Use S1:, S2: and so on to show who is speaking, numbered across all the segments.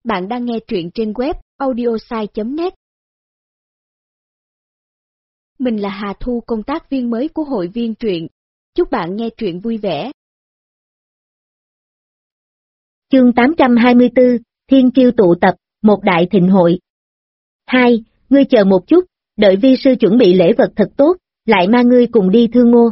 S1: Bạn đang nghe truyện trên web audiosai.net. Mình là Hà Thu, công tác viên mới của hội viên truyện. Chúc bạn nghe truyện vui vẻ.
S2: Chương 824, Thiên Kiêu tụ tập, một đại thịnh hội. 2. Ngươi chờ một chút, đợi vi sư chuẩn bị lễ vật thật tốt, lại mang ngươi cùng đi Thương Ngô.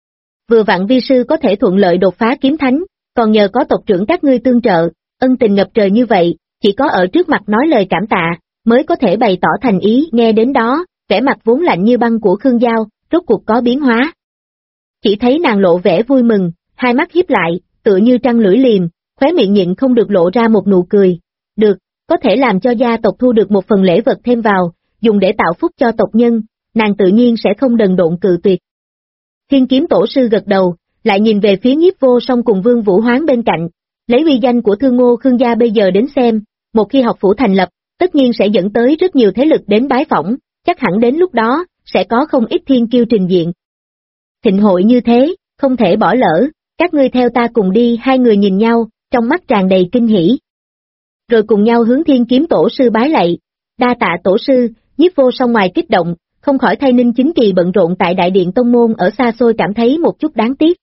S2: Vừa vặn vi sư có thể thuận lợi đột phá kiếm thánh, còn nhờ có tộc trưởng các ngươi tương trợ, ân tình ngập trời như vậy, chỉ có ở trước mặt nói lời cảm tạ, mới có thể bày tỏ thành ý. Nghe đến đó, vẻ mặt vốn lạnh như băng của Khương Giao, rốt cuộc có biến hóa. Chỉ thấy nàng lộ vẻ vui mừng, hai mắt híp lại, tựa như trăng lưỡi liềm, khóe miệng nhịn không được lộ ra một nụ cười. Được, có thể làm cho gia tộc thu được một phần lễ vật thêm vào, dùng để tạo phúc cho tộc nhân, nàng tự nhiên sẽ không đần độn cự tuyệt. Thiên Kiếm Tổ sư gật đầu, lại nhìn về phía Nhiếp Vô Song cùng Vương Vũ Hoán bên cạnh, lấy uy danh của Thương Ngô Khương gia bây giờ đến xem, một khi học phủ thành lập, tất nhiên sẽ dẫn tới rất nhiều thế lực đến bái phỏng, chắc hẳn đến lúc đó, sẽ có không ít thiên kiêu trình diện. Thịnh hội như thế, không thể bỏ lỡ, các ngươi theo ta cùng đi. Hai người nhìn nhau, trong mắt tràn đầy kinh hỉ. Rồi cùng nhau hướng Thiên Kiếm Tổ sư bái lạy, đa tạ tổ sư. Nhiếp Vô Song ngoài kích động, không khỏi thay Ninh Chính Kỳ bận rộn tại đại điện tông môn ở xa xôi cảm thấy một chút đáng tiếc.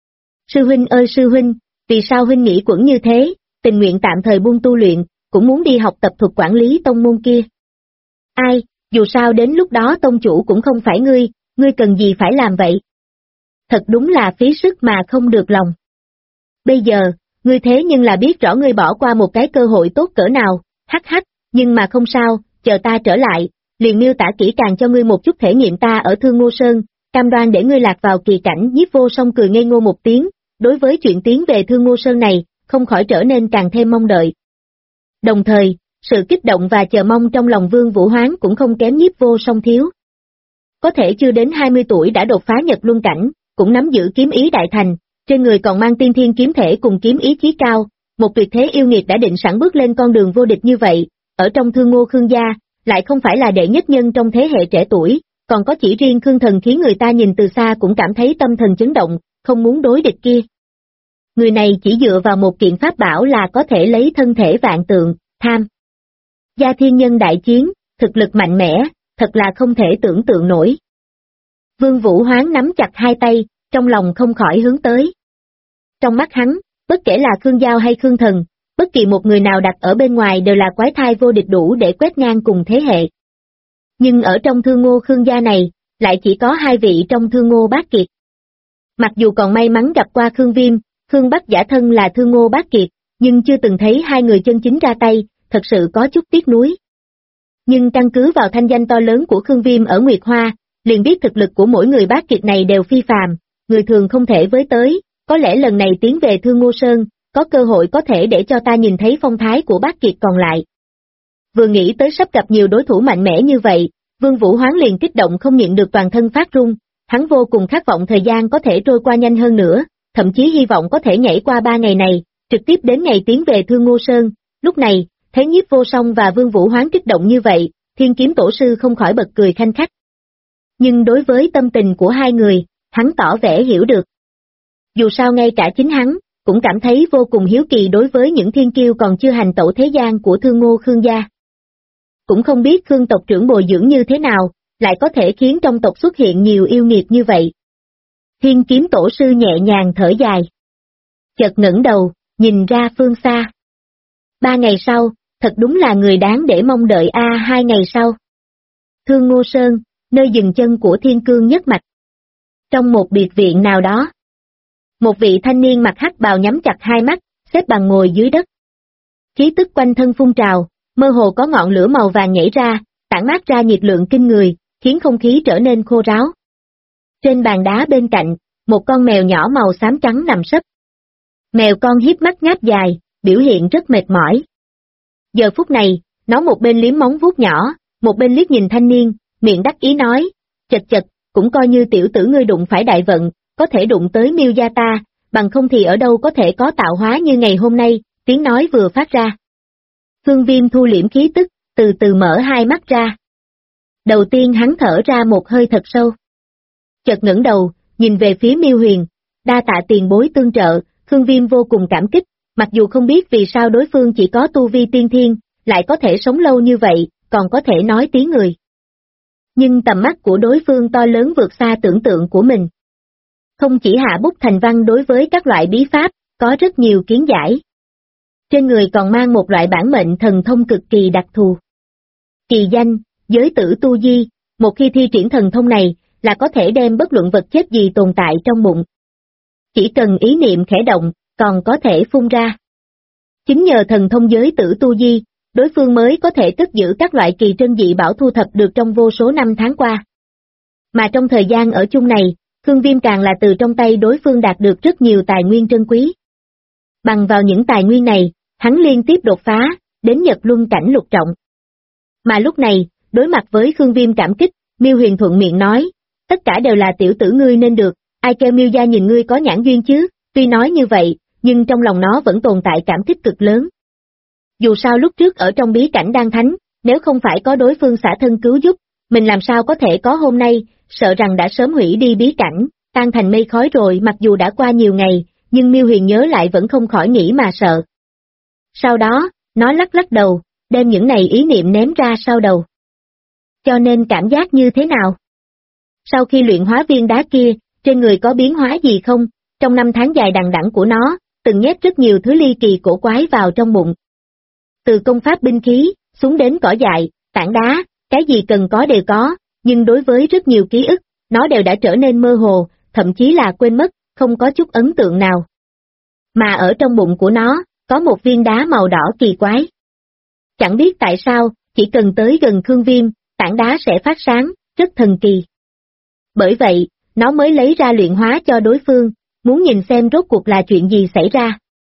S2: Sư huynh ơi sư huynh, vì sao huynh nghĩ quẩn như thế, tình nguyện tạm thời buông tu luyện, cũng muốn đi học tập thuật quản lý tông môn kia. Ai, dù sao đến lúc đó tông chủ cũng không phải ngươi cần gì phải làm vậy? Thật đúng là phí sức mà không được lòng. Bây giờ, ngươi thế nhưng là biết rõ ngươi bỏ qua một cái cơ hội tốt cỡ nào, hắc hắc, nhưng mà không sao, chờ ta trở lại, liền miêu tả kỹ càng cho ngươi một chút thể nghiệm ta ở Thương Ngô Sơn, cam đoan để ngươi lạc vào kỳ cảnh. Nhiếp Vô Song cười ngây ngô một tiếng, đối với chuyện tiến về Thương Ngô Sơn này, không khỏi trở nên càng thêm mong đợi. Đồng thời, sự kích động và chờ mong trong lòng Vương Vũ Hoán cũng không kém Nhiếp Vô Song thiếu. Có thể chưa đến 20 tuổi đã đột phá Nhật Luân cảnh, cũng nắm giữ kiếm ý đại thành, trên người còn mang tiên thiên kiếm thể cùng kiếm ý chí cao, một tuyệt thế yêu nghiệt đã định sẵn bước lên con đường vô địch như vậy, ở trong Thương Ngô Khương gia, lại không phải là đệ nhất nhân trong thế hệ trẻ tuổi, còn có chỉ riêng Khương Thần khiến người ta nhìn từ xa cũng cảm thấy tâm thần chấn động, không muốn đối địch kia. Người này chỉ dựa vào một kiện pháp bảo là có thể lấy thân thể vạn tượng, tham gia thiên nhân đại chiến, thực lực mạnh mẽ, thật là không thể tưởng tượng nổi. Vương Vũ Hoán nắm chặt hai tay, trong lòng không khỏi hướng tới. Trong mắt hắn, bất kể là Khương Giao hay Khương Thần, bất kỳ một người nào đặt ở bên ngoài đều là quái thai vô địch đủ để quét ngang cùng thế hệ. Nhưng ở trong Thương Ngô Khương gia này, lại chỉ có hai vị trong Thương Ngô Bát Kiệt. Mặc dù còn may mắn gặp qua Khương Viêm, Khương Bắc giả thân là Thương Ngô Bát Kiệt, nhưng chưa từng thấy hai người chân chính ra tay, thật sự có chút tiếc nuối. Nhưng căn cứ vào thanh danh to lớn của Khương Viêm ở Nguyệt Hoa, liền biết thực lực của mỗi người Bát Kiệt này đều phi phàm, người thường không thể với tới, có lẽ lần này tiến về Thương Ngô Sơn, có cơ hội có thể để cho ta nhìn thấy phong thái của Bát Kiệt còn lại. Vừa nghĩ tới sắp gặp nhiều đối thủ mạnh mẽ như vậy, Vương Vũ Hoán liền kích động không nhịn được toàn thân phát run, hắn vô cùng khát vọng thời gian có thể trôi qua nhanh hơn nữa, thậm chí hy vọng có thể nhảy qua 3 ngày này, trực tiếp đến ngày tiến về Thương Ngô Sơn. Lúc này, thấy Nhiếp Vô Song và Vương Vũ Hoán kích động như vậy, Thiên Kiếm Tổ sư không khỏi bật cười khanh khách. Nhưng đối với tâm tình của hai người, hắn tỏ vẻ hiểu được. Dù sao ngay cả chính hắn, cũng cảm thấy vô cùng hiếu kỳ đối với những thiên kiêu còn chưa hành tẩu thế gian của Thương Ngô Khương gia. Cũng không biết Khương tộc trưởng bồi dưỡng như thế nào, lại có thể khiến trong tộc xuất hiện nhiều yêu nghiệt như vậy. Thiên Kiếm Tổ sư nhẹ nhàng thở dài. Chợt ngẩng đầu, nhìn ra phương xa. 3 ngày sau, thật đúng là người đáng để mong đợi 2 ngày sau. Thương Ngô Sơn, nơi dừng chân của Thiên Cương nhất mạch. Trong một biệt viện nào đó, một vị thanh niên mặc hắc bào nhắm chặt hai mắt, xếp bằng ngồi dưới đất. Khí tức quanh thân phun trào, mơ hồ có ngọn lửa màu vàng nhảy ra, tản mát ra nhiệt lượng kinh người, khiến không khí trở nên khô ráo. Trên bàn đá bên cạnh, một con mèo nhỏ màu xám trắng nằm sấp. Mèo con híp mắt ngáp dài, biểu hiện rất mệt mỏi. Giờ phút này, nó một bên liếm móng vuốt nhỏ, một bên liếc nhìn thanh niên, miệng đắc ý nói, chật chật, cũng coi như tiểu tử ngươi đụng phải đại vận, có thể đụng tới Miêu gia ta, bằng không thì ở đâu có thể có tạo hóa như ngày hôm nay. Tiếng nói vừa phát ra. Khương Viêm thu liễm khí tức, từ từ mở hai mắt ra. Đầu tiên hắn thở ra một hơi thật sâu. Chợt ngẩng đầu, nhìn về phía Miêu Huyền, đa tạ tiền bối tương trợ. Khương Viêm vô cùng cảm kích, mặc dù không biết vì sao đối phương chỉ có tu vi tiên thiên, lại có thể sống lâu như vậy, còn có thể nói tiếng người. Nhưng tầm mắt của đối phương to lớn vượt xa tưởng tượng của mình. Không chỉ hạ bút thành văn đối với các loại bí pháp, có rất nhiều kiến giải. Trên người còn mang một loại bản mệnh thần thông cực kỳ đặc thù. Kỳ danh, giới tử tu di, một khi thi triển thần thông này, là có thể đem bất luận vật chất gì tồn tại trong bụng. Chỉ cần ý niệm khẽ động, còn có thể phun ra. Chính nhờ thần thông giới tử tu di, đối phương mới có thể cất giữ các loại kỳ trân dị bảo thu thập được trong vô số năm tháng qua. Mà trong thời gian ở chung này, Khương Viêm càng là từ trong tay đối phương đạt được rất nhiều tài nguyên trân quý. Bằng vào những tài nguyên này, hắn liên tiếp đột phá, đến Nhật Luân cảnh lục trọng. Mà lúc này, đối mặt với Khương Viêm cảm kích, Miêu Huyền thuận miệng nói, tất cả đều là tiểu tử ngươi nên được, ai kêu Miêu gia nhìn ngươi có nhãn duyên chứ, tuy nói như vậy, nhưng trong lòng nó vẫn tồn tại cảm kích cực lớn. Dù sao lúc trước ở trong bí cảnh Đan Thánh, nếu không phải có đối phương xả thân cứu giúp, mình làm sao có thể có hôm nay, sợ rằng đã sớm hủy đi bí cảnh, tan thành mây khói rồi. Mặc dù đã qua nhiều ngày, nhưng Miêu Huyền nhớ lại vẫn không khỏi nghĩ mà sợ. Sau đó, nó lắc lắc đầu, đem những này ý niệm ném ra sau đầu. Cho nên cảm giác như thế nào? Sau khi luyện hóa viên đá kia, trên người có biến hóa gì không? Trong năm tháng dài đằng đẵng của nó, từng nhét rất nhiều thứ ly kỳ cổ quái vào trong bụng. Từ công pháp binh khí, xuống đến cỏ dại, tảng đá, cái gì cần có đều có, nhưng đối với rất nhiều ký ức, nó đều đã trở nên mơ hồ, thậm chí là quên mất, không có chút ấn tượng nào. Mà ở trong bụng của nó, có một viên đá màu đỏ kỳ quái. Chẳng biết tại sao, chỉ cần tới gần Khương Viêm, tảng đá sẽ phát sáng, rất thần kỳ. Bởi vậy, nó mới lấy ra luyện hóa cho đối phương, muốn nhìn xem rốt cuộc là chuyện gì xảy ra.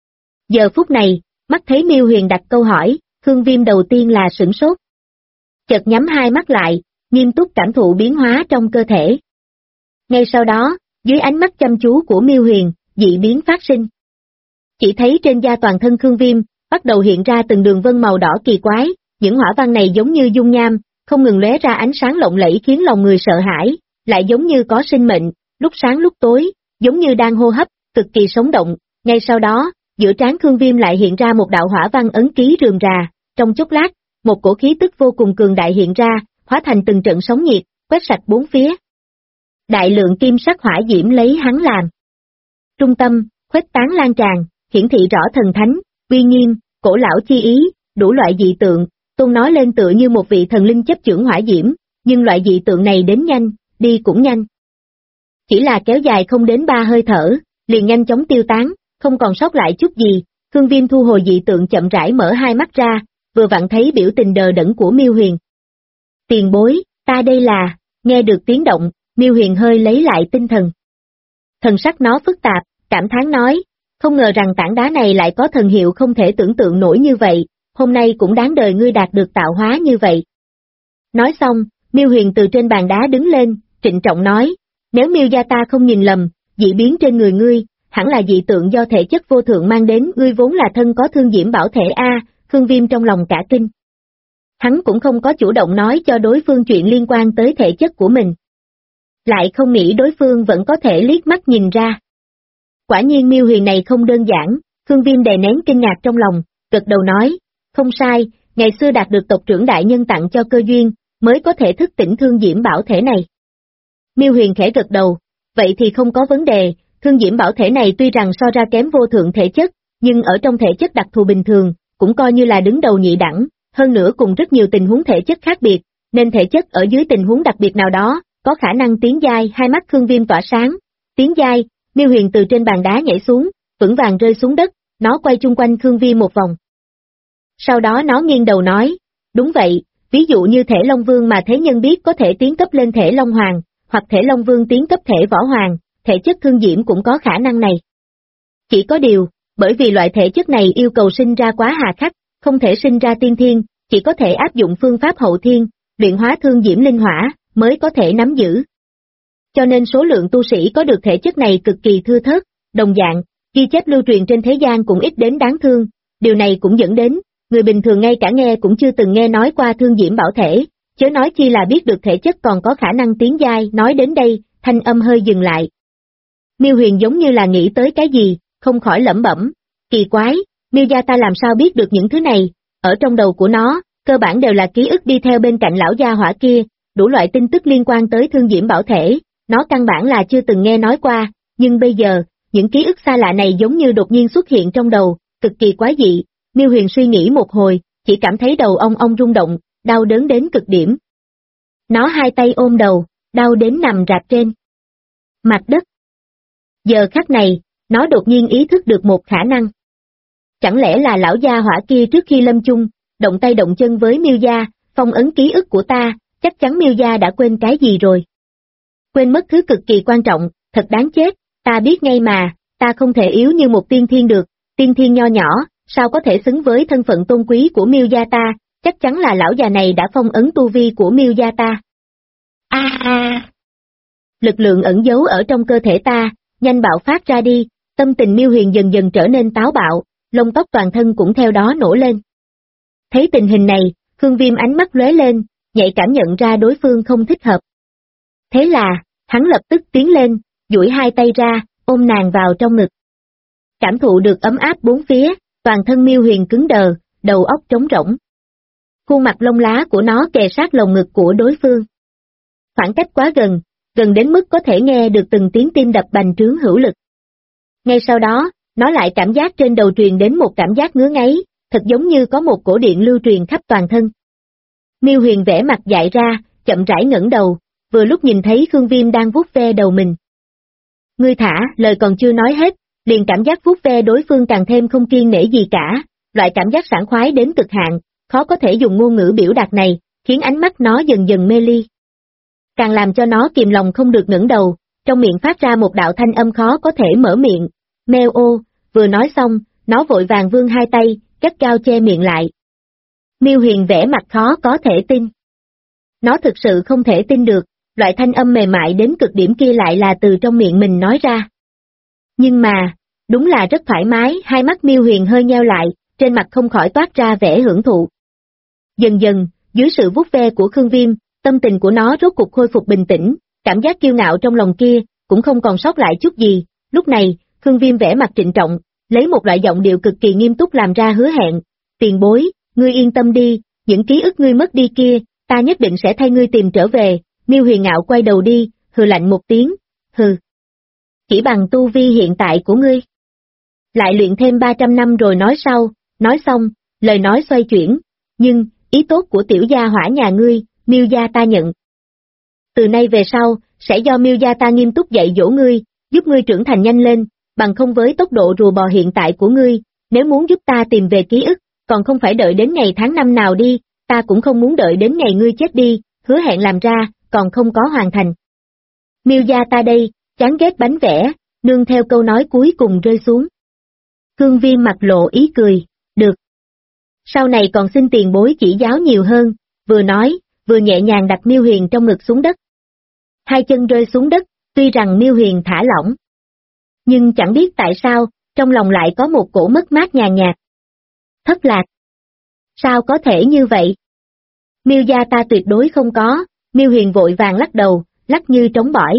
S2: Giờ phút này, mắt thấy Miêu Huyền đặt câu hỏi, Khương Viêm đầu tiên là sửng sốt. Chợt nhắm hai mắt lại, nghiêm túc cảm thụ biến hóa trong cơ thể. Ngay sau đó, dưới ánh mắt chăm chú của Miêu Huyền, dị biến phát sinh. Chỉ thấy trên da toàn thân Khương Viêm, bắt đầu hiện ra từng đường vân màu đỏ kỳ quái, những hỏa văn này giống như dung nham, không ngừng lóe ra ánh sáng lộng lẫy khiến lòng người sợ hãi, lại giống như có sinh mệnh, lúc sáng lúc tối, giống như đang hô hấp, cực kỳ sống động. Ngay sau đó, giữa trán Khương Viêm lại hiện ra một đạo hỏa văn ấn ký rườm rà, trong chốc lát, một cổ khí tức vô cùng cường đại hiện ra, hóa thành từng trận sóng nhiệt, quét sạch bốn phía. Đại lượng kim sắc hỏa diễm lấy hắn làm trung tâm, khuếch tán lan tràn, hiển thị rõ thần thánh, uy nghiêm, cổ lão chi ý, đủ loại dị tượng, tôn nói lên tựa như một vị thần linh chấp chưởng hỏa diễm, nhưng loại dị tượng này đến nhanh, đi cũng nhanh. Chỉ là kéo dài không đến 3 hơi thở, liền nhanh chóng tiêu tán, không còn sót lại chút gì. Khương Viêm thu hồi dị tượng chậm rãi mở hai mắt ra, vừa vặn thấy biểu tình đờ đẫn của Miêu Huyền. Tiền bối, ta đây là, nghe được tiếng động, Miêu Huyền hơi lấy lại tinh thần. Thần sắc nó phức tạp, cảm thán nói, không ngờ rằng tảng đá này lại có thần hiệu không thể tưởng tượng nổi như vậy, hôm nay cũng đáng đời ngươi đạt được tạo hóa như vậy. Nói xong, Miêu Huyền từ trên bàn đá đứng lên, trịnh trọng nói, nếu Miêu gia ta không nhìn lầm, dị biến trên người ngươi, hẳn là dị tượng do thể chất vô thượng mang đến, ngươi vốn là thân có thương diễm bảo thể a. Khương Viêm trong lòng cả kinh. Hắn cũng không có chủ động nói cho đối phương chuyện liên quan tới thể chất của mình. Lại không nghĩ đối phương vẫn có thể liếc mắt nhìn ra. Quả nhiên Miêu Huyền này không đơn giản, Khương Viêm đè nén kinh ngạc trong lòng, gật đầu nói, không sai, ngày xưa đạt được tộc trưởng đại nhân tặng cho cơ duyên, mới có thể thức tỉnh thương diễm bảo thể này. Miêu Huyền khẽ gật đầu, vậy thì không có vấn đề, thương diễm bảo thể này tuy rằng so ra kém vô thượng thể chất, nhưng ở trong thể chất đặc thù bình thường, cũng coi như là đứng đầu nhị đẳng, hơn nữa cùng rất nhiều tình huống thể chất khác biệt, nên thể chất ở dưới tình huống đặc biệt nào đó, có khả năng tiến giai. Hai mắt Khương Viêm tỏa sáng, tiến giai. Miêu Huyền từ trên bàn đá nhảy xuống, vững vàng rơi xuống đất, nó quay chung quanh Khương Viêm một vòng. Sau đó nó nghiêng đầu nói, đúng vậy, ví dụ như thể Long Vương mà thế nhân biết có thể tiến cấp lên thể Long Hoàng, hoặc thể Long Vương tiến cấp thể Võ Hoàng, thể chất thương diễm cũng có khả năng này. Chỉ có điều, bởi vì loại thể chất này yêu cầu sinh ra quá hà khắc, không thể sinh ra tiên thiên, chỉ có thể áp dụng phương pháp hậu thiên, luyện hóa thương diễm linh hỏa, mới có thể nắm giữ. Cho nên số lượng tu sĩ có được thể chất này cực kỳ thưa thớt, đồng dạng, ghi chép lưu truyền trên thế gian cũng ít đến đáng thương, điều này cũng dẫn đến, người bình thường ngay cả nghe cũng chưa từng nghe nói qua thương diễm bảo thể, chớ nói chi là biết được thể chất còn có khả năng tiến giai. Nói đến đây, thanh âm hơi dừng lại. Miêu Huyền giống như là nghĩ tới cái gì, không khỏi lẩm bẩm, kỳ quái, Miêu gia ta làm sao biết được những thứ này, ở trong đầu của nó, cơ bản đều là ký ức đi theo bên cạnh lão gia hỏa kia, đủ loại tin tức liên quan tới Thương Diễm Bảo Thể, nó căn bản là chưa từng nghe nói qua, nhưng bây giờ, những ký ức xa lạ này giống như đột nhiên xuất hiện trong đầu, cực kỳ quái dị. Miêu Huyền suy nghĩ một hồi, chỉ cảm thấy đầu ong ong rung động, đau đớn đến cực điểm. Nó hai tay ôm đầu, đau đến nằm rạp trên mặt đất. Giờ khắc này, nó đột nhiên ý thức được một khả năng. Chẳng lẽ là lão gia hỏa kia trước khi lâm chung, động tay động chân với Miêu gia, phong ấn ký ức của ta, chắc chắn Miêu gia đã quên cái gì rồi. Quên mất thứ cực kỳ quan trọng, thật đáng chết, ta biết ngay mà, ta không thể yếu như một tiên thiên được, tiên thiên nho nhỏ, sao có thể xứng với thân phận tôn quý của Miêu gia ta, chắc chắn là lão già này đã phong ấn tu vi của Miêu gia ta. Lực lượng ẩn giấu ở trong cơ thể ta, nhanh bạo phát ra đi, tâm tình Miêu Huyền dần dần trở nên táo bạo, lông tóc toàn thân cũng theo đó nổ lên. Thấy tình hình này, Khương Viêm ánh mắt lóe lên, nhạy cảm nhận ra đối phương không thích hợp. Thế là, hắn lập tức tiến lên, duỗi hai tay ra, ôm nàng vào trong ngực. Cảm thụ được ấm áp bốn phía, toàn thân Miêu Huyền cứng đờ, đầu óc trống rỗng. Khuôn mặt lông lá của nó kề sát lồng ngực của đối phương. Khoảng cách quá gần, gần đến mức có thể nghe được từng tiếng tim đập bành trướng hữu lực. Ngay sau đó, nó lại cảm giác trên đầu truyền đến một cảm giác ngứa ngáy, thật giống như có một cổ điện lưu truyền khắp toàn thân. Miêu Huyền vẻ mặt dại ra, chậm rãi ngẩng đầu, vừa lúc nhìn thấy Khương Viêm đang vuốt ve đầu mình. Ngươi thả, lời còn chưa nói hết, liền cảm giác vuốt ve đối phương càng thêm không kiêng nể gì cả, loại cảm giác sảng khoái đến cực hạn, khó có thể dùng ngôn ngữ biểu đạt này, khiến ánh mắt nó dần dần mê ly. Càng làm cho nó kìm lòng không được ngẩng đầu, trong miệng phát ra một đạo thanh âm khó có thể mở miệng, meo ô, vừa nói xong, nó vội vàng vươn hai tay, gắt gao che miệng lại. Miêu Huyền vẻ mặt khó có thể tin. Nó thực sự không thể tin được, loại thanh âm mềm mại đến cực điểm kia lại là từ trong miệng mình nói ra. Nhưng mà, đúng là rất thoải mái, hai mắt Miêu Huyền hơi nheo lại, trên mặt không khỏi toát ra vẻ hưởng thụ. Dần dần, dưới sự vuốt ve của Khương Viêm, tâm tình của nó rốt cục khôi phục bình tĩnh, cảm giác kiêu ngạo trong lòng kia, cũng không còn sót lại chút gì. Lúc này, Khương Viêm vẻ mặt trịnh trọng, lấy một loại giọng điệu cực kỳ nghiêm túc làm ra hứa hẹn, tiền bối, ngươi yên tâm đi, những ký ức ngươi mất đi kia, ta nhất định sẽ thay ngươi tìm trở về. Miêu Huyền ngạo quay đầu đi, hừ lạnh một tiếng, hừ. Chỉ bằng tu vi hiện tại của ngươi. Lại luyện thêm 300 năm rồi nói sau, nói xong, lời nói xoay chuyển, nhưng, ý tốt của tiểu gia hỏa nhà ngươi, Miêu gia ta nhận. Từ nay về sau, sẽ do Miêu gia ta nghiêm túc dạy dỗ ngươi, giúp ngươi trưởng thành nhanh lên, bằng không với tốc độ rùa bò hiện tại của ngươi, nếu muốn giúp ta tìm về ký ức, còn không phải đợi đến ngày tháng năm nào đi, ta cũng không muốn đợi đến ngày ngươi chết đi, hứa hẹn làm ra, còn không có hoàn thành. Miêu gia ta đây, chán ghét bánh vẽ, nương theo câu nói cuối cùng rơi xuống. Khương Viêm mặt lộ ý cười, được. Sau này còn xin tiền bối chỉ giáo nhiều hơn, vừa nói, vừa nhẹ nhàng đặt Miêu Huyền trong ngực xuống đất. Hai chân rơi xuống đất, tuy rằng Miêu Huyền thả lỏng. Nhưng chẳng biết tại sao, trong lòng lại có một cổ mất mát nhàn nhạt. Thất lạc. Sao có thể như vậy? Miêu gia ta tuyệt đối không có, Miêu Huyền vội vàng lắc đầu, lắc như trống bỏi.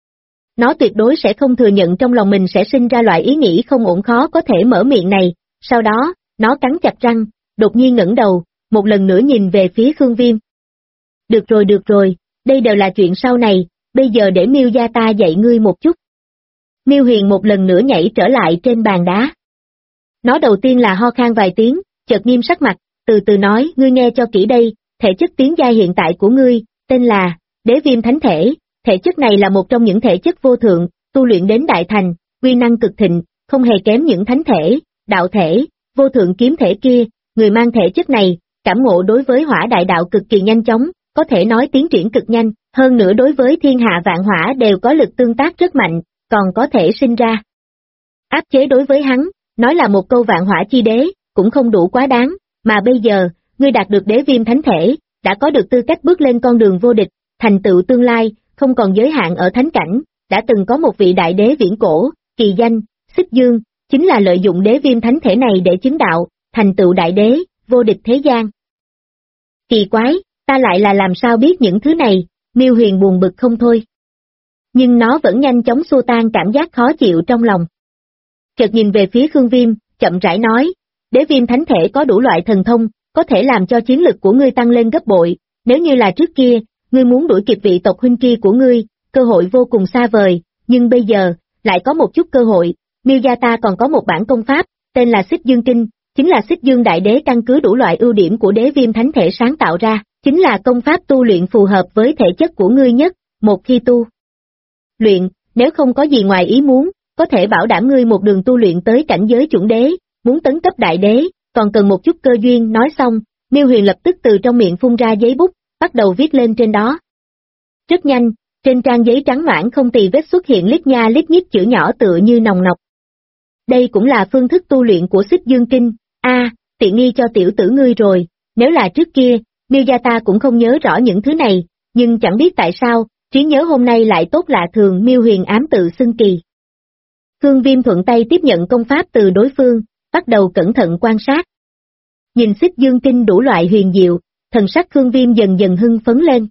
S2: Nó tuyệt đối sẽ không thừa nhận trong lòng mình sẽ sinh ra loại ý nghĩ không ổn khó có thể mở miệng này, sau đó, nó cắn chặt răng, đột nhiên ngẩng đầu, một lần nữa nhìn về phía Khương Viêm. Được rồi, đây đều là chuyện sau này, bây giờ để Miêu gia ta dạy ngươi một chút. Miêu Huyền một lần nữa nhảy trở lại trên bàn đá. Nó đầu tiên là ho khan vài tiếng, chợt nghiêm sắc mặt, từ từ nói, ngươi nghe cho kỹ đây, thể chất tiến giai hiện tại của ngươi, tên là Đế Viêm Thánh Thể, thể chất này là một trong những thể chất vô thượng, tu luyện đến đại thành, uy năng cực thịnh, không hề kém những thánh thể, đạo thể, vô thượng kiếm thể kia, người mang thể chất này, cảm ngộ đối với hỏa đại đạo cực kỳ nhanh chóng, có thể nói tiến triển cực nhanh, hơn nữa đối với thiên hạ vạn hỏa đều có lực tương tác rất mạnh, còn có thể sinh ra áp chế đối với hắn, nói là một câu vạn hỏa chi đế, cũng không đủ quá đáng, mà bây giờ, ngươi đạt được Đế Viêm Thánh Thể, đã có được tư cách bước lên con đường vô địch, thành tựu tương lai, không còn giới hạn ở thánh cảnh, đã từng có một vị đại đế viễn cổ, kỳ danh, Xích Dương, chính là lợi dụng Đế Viêm Thánh Thể này để chứng đạo, thành tựu đại đế, vô địch thế gian. Kỳ quái, ta lại là làm sao biết những thứ này, Miêu Huyền buồn bực không thôi. Nhưng nó vẫn nhanh chóng xua tan cảm giác khó chịu trong lòng. Chợt nhìn về phía Khương Viêm, chậm rãi nói, Đế viêm thánh thể có đủ loại thần thông, có thể làm cho chiến lực của ngươi tăng lên gấp bội, nếu như là trước kia, ngươi muốn đuổi kịp vị tộc huynh kia của ngươi, cơ hội vô cùng xa vời, nhưng bây giờ, lại có một chút cơ hội, Miêu gia ta còn có một bản công pháp, tên là Xích Dương Kinh, chính là Xích Dương Đại Đế căn cứ đủ loại ưu điểm của đế viêm thánh thể sáng tạo ra, chính là công pháp tu luyện phù hợp với thể chất của ngươi nhất, một khi tu luyện, nếu không có gì ngoài ý muốn, có thể bảo đảm ngươi một đường tu luyện tới cảnh giới chuẩn đế, muốn tấn cấp đại đế, còn cần một chút cơ duyên. Nói xong, Miêu Huyền lập tức từ trong miệng phun ra giấy bút, bắt đầu viết lên trên đó. Rất nhanh, trên trang giấy trắng noãn không tì vết xuất hiện lít nha lít nhít chữ nhỏ tựa như nòng nọc. Đây cũng là phương thức tu luyện của Xích Dương Kinh, tiện nghi cho tiểu tử ngươi rồi, nếu là trước kia, Miêu gia ta cũng không nhớ rõ những thứ này, nhưng chẳng biết tại sao, trí nhớ hôm nay lại tốt lạ thường. Miêu Huyền ám tự xưng kỳ. Khương Viêm thuận tay tiếp nhận công pháp từ đối phương, bắt đầu cẩn thận quan sát. Nhìn Xích Dương Kinh đủ loại huyền diệu, thần sắc Khương Viêm dần dần hưng phấn lên.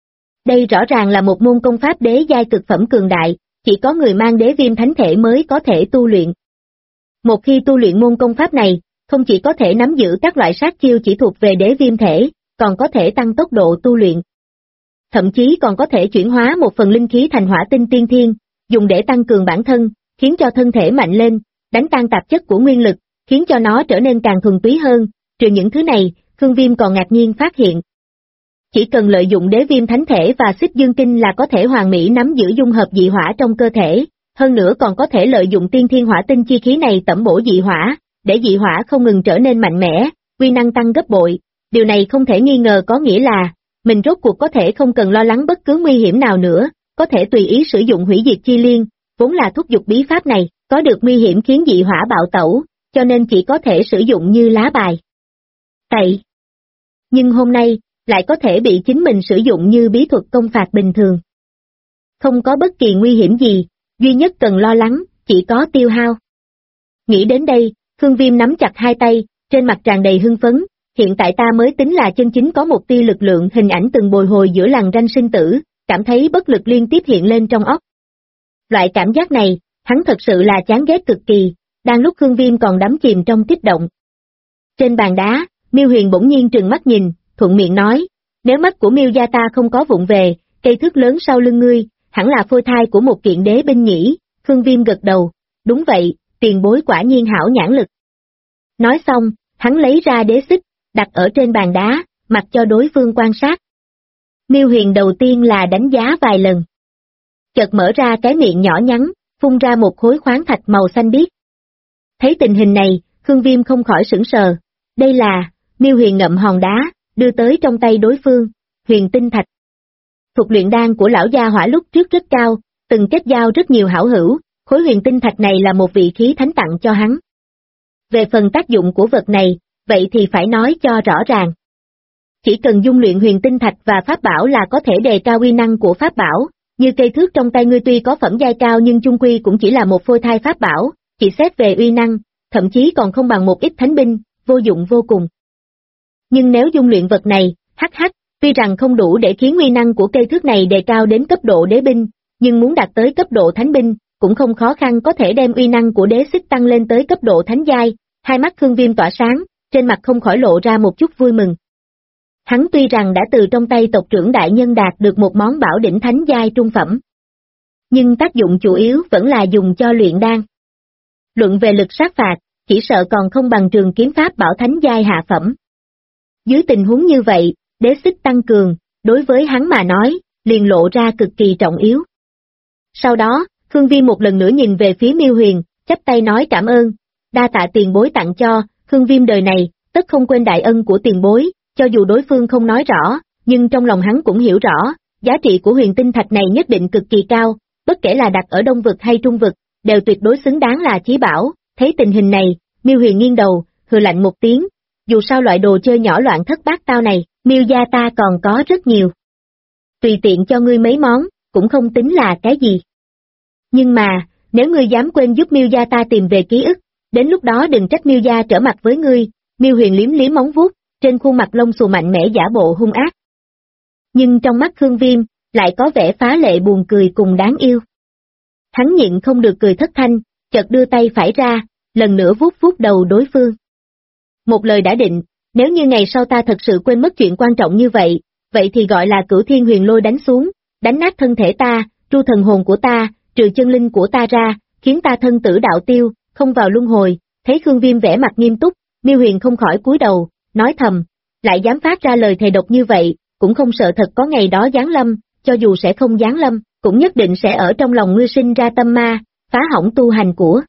S2: Đây rõ ràng là một môn công pháp đế giai cực phẩm cường đại, chỉ có người mang đế viêm thánh thể mới có thể tu luyện. Một khi tu luyện môn công pháp này, không chỉ có thể nắm giữ các loại sát chiêu chỉ thuộc về đế viêm thể, còn có thể tăng tốc độ tu luyện. Thậm chí còn có thể chuyển hóa một phần linh khí thành hỏa tinh tiên thiên, dùng để tăng cường bản thân, khiến cho thân thể mạnh lên, đánh tan tạp chất của nguyên lực, khiến cho nó trở nên càng thuần túy hơn. Trừ những thứ này, Khương Viêm còn ngạc nhiên phát hiện. Chỉ cần lợi dụng đế viêm thánh thể và Xích Dương Kinh là có thể hoàn mỹ nắm giữ dung hợp dị hỏa trong cơ thể, hơn nữa còn có thể lợi dụng tiên thiên hỏa tinh chi khí này tẩm bổ dị hỏa, để dị hỏa không ngừng trở nên mạnh mẽ, uy năng tăng gấp bội. Điều này không thể nghi ngờ có nghĩa là, mình rốt cuộc có thể không cần lo lắng bất cứ nguy hiểm nào nữa, có thể tùy ý sử dụng hủy diệt chi liên, vốn là thúc giục bí pháp này, có được nguy hiểm khiến dị hỏa bạo tẩu, cho nên chỉ có thể sử dụng như lá bài tẩy. Nhưng hôm nay, lại có thể bị chính mình sử dụng như bí thuật công phạt bình thường. Không có bất kỳ nguy hiểm gì, duy nhất cần lo lắng, chỉ có tiêu hao. Nghĩ đến đây, Khương Viêm nắm chặt hai tay, trên mặt tràn đầy hưng phấn, hiện tại ta mới tính là chân chính có một tia lực lượng. Hình ảnh từng bồi hồi giữa lằn ranh sinh tử, cảm thấy bất lực liên tiếp hiện lên trong óc. Loại cảm giác này, hắn thật sự là chán ghét cực kỳ, đang lúc Khương Viêm còn đắm chìm trong kích động. Trên bàn đá, Miêu Huyền bỗng nhiên trừng mắt nhìn, thuận miệng nói, nếu mắt của Miêu gia ta không có vụng về, cây thước lớn sau lưng ngươi, hẳn là phôi thai của một kiện đế binh nhỉ. Khương Viêm gật đầu, đúng vậy, tiền bối quả nhiên hảo nhãn lực. Nói xong, hắn lấy ra đế xích, đặt ở trên bàn đá, mặc cho đối phương quan sát. Miêu Huyền đầu tiên là đánh giá vài lần. Chợt mở ra cái miệng nhỏ nhắn, phun ra một khối khoáng thạch màu xanh biếc. Thấy tình hình này, Khương Viêm không khỏi sửng sờ. Đây là, Miêu Huyền ngậm hòn đá, đưa tới trong tay đối phương, huyền tinh thạch. Thuật luyện đan của lão gia hỏa lúc trước rất cao, từng kết giao rất nhiều hảo hữu, khối huyền tinh thạch này là một vị khí thánh tặng cho hắn. Về phần tác dụng của vật này, vậy thì phải nói cho rõ ràng. Chỉ cần dung luyện huyền tinh thạch và pháp bảo là có thể đề cao uy năng của pháp bảo, như cây thước trong tay ngươi tuy có phẩm giai cao nhưng chung quy cũng chỉ là một phôi thai pháp bảo, chỉ xét về uy năng, thậm chí còn không bằng một ít thánh binh, vô dụng vô cùng. Nhưng nếu dung luyện vật này, tuy rằng không đủ để khiến uy năng của cây thước này đề cao đến cấp độ đế binh, nhưng muốn đạt tới cấp độ thánh binh, cũng không khó khăn có thể đem uy năng của đế xích tăng lên tới cấp độ thánh giai. Hai mắt Khương Viêm tỏa sáng, trên mặt không khỏi lộ ra một chút vui mừng. Hắn tuy rằng đã từ trong tay tộc trưởng đại nhân đạt được một món bảo đỉnh thánh giai trung phẩm, nhưng tác dụng chủ yếu vẫn là dùng cho luyện đan. Luận về lực sát phạt, chỉ sợ còn không bằng trường kiếm pháp bảo thánh giai hạ phẩm. Dưới tình huống như vậy, đế xích tăng cường, đối với hắn mà nói, liền lộ ra cực kỳ trọng yếu. Sau đó, Khương Viêm một lần nữa nhìn về phía Miêu Huyền, chắp tay nói cảm ơn, đa tạ tiền bối tặng cho. Khương Viêm đời này, tất không quên đại ân của tiền bối, cho dù đối phương không nói rõ, nhưng trong lòng hắn cũng hiểu rõ, giá trị của huyền tinh thạch này nhất định cực kỳ cao, bất kể là đặt ở Đông Vực hay Trung Vực, đều tuyệt đối xứng đáng là chí bảo. Thấy tình hình này, Miêu Huyền nghiêng đầu, hừ lạnh một tiếng, dù sao loại đồ chơi nhỏ loạn thất bát tao này, Miêu gia ta còn có rất nhiều. Tùy tiện cho ngươi mấy món, cũng không tính là cái gì. Nhưng mà, nếu ngươi dám quên giúp Miêu gia ta tìm về ký ức, đến lúc đó đừng trách Miêu gia trở mặt với ngươi. Miêu Huyền liếm liếm móng vuốt, trên khuôn mặt lông xù mạnh mẽ giả bộ hung ác. Nhưng trong mắt Khương Viêm, lại có vẻ phá lệ buồn cười cùng đáng yêu. Hắn nhịn không được cười thất thanh, chợt đưa tay phải ra, lần nữa vuốt vuốt đầu đối phương. một lời đã định, nếu như ngày sau ta thật sự quên mất chuyện quan trọng như vậy, vậy thì gọi là Cửu Thiên Huyền Lôi đánh xuống, đánh nát thân thể ta, tru thần hồn của ta, trừ chân linh của ta ra, khiến ta thân tử đạo tiêu, không vào luân hồi. Thấy Khương Viêm vẻ mặt nghiêm túc, Miêu Huyền không khỏi cúi đầu, nói thầm, lại dám phát ra lời thề độc như vậy, cũng không sợ thật có ngày đó giáng lâm, cho dù sẽ không giáng lâm, cũng nhất định sẽ ở trong lòng ngươi sinh ra tâm ma, phá hỏng tu hành của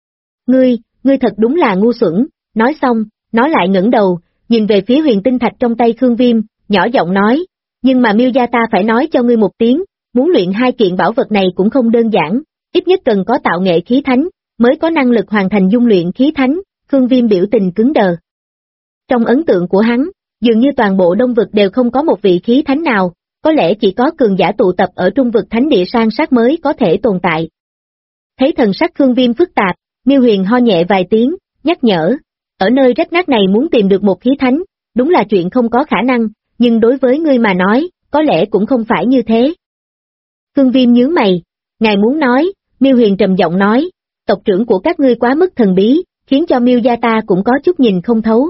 S2: ngươi thật đúng là ngu xuẩn. Nói xong, nó lại ngẩng đầu, nhìn về phía huyền tinh thạch trong tay Khương Viêm, nhỏ giọng nói, nhưng mà Miêu gia ta phải nói cho ngươi một tiếng, muốn luyện hai kiện bảo vật này cũng không đơn giản, ít nhất cần có tạo nghệ khí thánh, mới có năng lực hoàn thành dung luyện khí thánh. Khương Viêm biểu tình cứng đờ. Trong ấn tượng của hắn, dường như toàn bộ đông vực đều không có một vị khí thánh nào, có lẽ chỉ có cường giả tụ tập ở trung vực thánh địa san sát mới có thể tồn tại. Thấy thần sắc Khương Viêm phức tạp, Miêu Huyền ho nhẹ vài tiếng, nhắc nhở, ở nơi rách nát này muốn tìm được một khí thánh, đúng là chuyện không có khả năng, nhưng đối với ngươi mà nói, có lẽ cũng không phải như thế. Khương Viêm nhướng mày, ngài muốn nói, Miêu Huyền trầm giọng nói, tộc trưởng của các ngươi quá mức thần bí, khiến cho Miêu gia ta cũng có chút nhìn không thấu.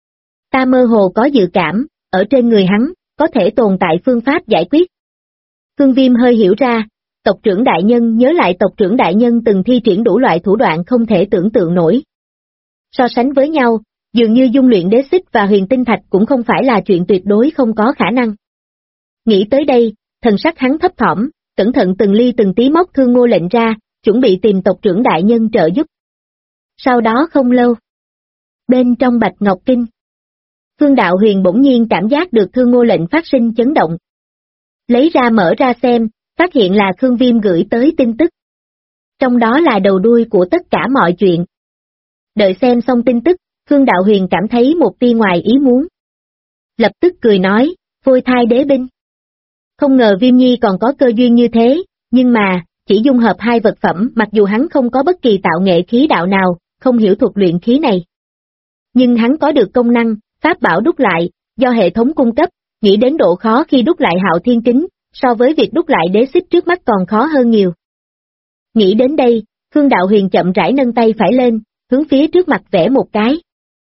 S2: Ta mơ hồ có dự cảm, ở trên người hắn, có thể tồn tại phương pháp giải quyết. Khương Viêm hơi hiểu ra, tộc trưởng đại nhân nhớ lại tộc trưởng đại nhân từng thi triển đủ loại thủ đoạn không thể tưởng tượng nổi. So sánh với nhau, dường như dung luyện đế xích và huyền tinh thạch cũng không phải là chuyện tuyệt đối không có khả năng. Nghĩ tới đây, thần sắc hắn thấp thỏm, cẩn thận từng ly từng tí móc Thương Ngô lệnh ra, chuẩn bị tìm tộc trưởng đại nhân trợ giúp. Sau đó không lâu, bên trong Bạch Ngọc Kinh, Phương Đạo Huyền bỗng nhiên cảm giác được Thương Ngô lệnh phát sinh chấn động. Lấy ra mở ra xem, phát hiện là Khương Viêm gửi tới tin tức. Trong đó là đầu đuôi của tất cả mọi chuyện. Đợi xem xong tin tức, Phương Đạo Huyền cảm thấy một tia ngoài ý muốn. Lập tức cười nói, phôi thai đế binh. Không ngờ Viêm Nhi còn có cơ duyên như thế, nhưng mà, chỉ dung hợp hai vật phẩm mặc dù hắn không có bất kỳ tạo nghệ khí đạo nào, không hiểu thuật luyện khí này. Nhưng hắn có được công năng, pháp bảo đúc lại, do hệ thống cung cấp, nghĩ đến độ khó khi đúc lại Hạo Thiên Kính, so với việc đúc lại đế xích trước mắt còn khó hơn nhiều. Nghĩ đến đây, Phương Đạo Huyền chậm rãi nâng tay phải lên, hướng phía trước mặt vẽ một cái.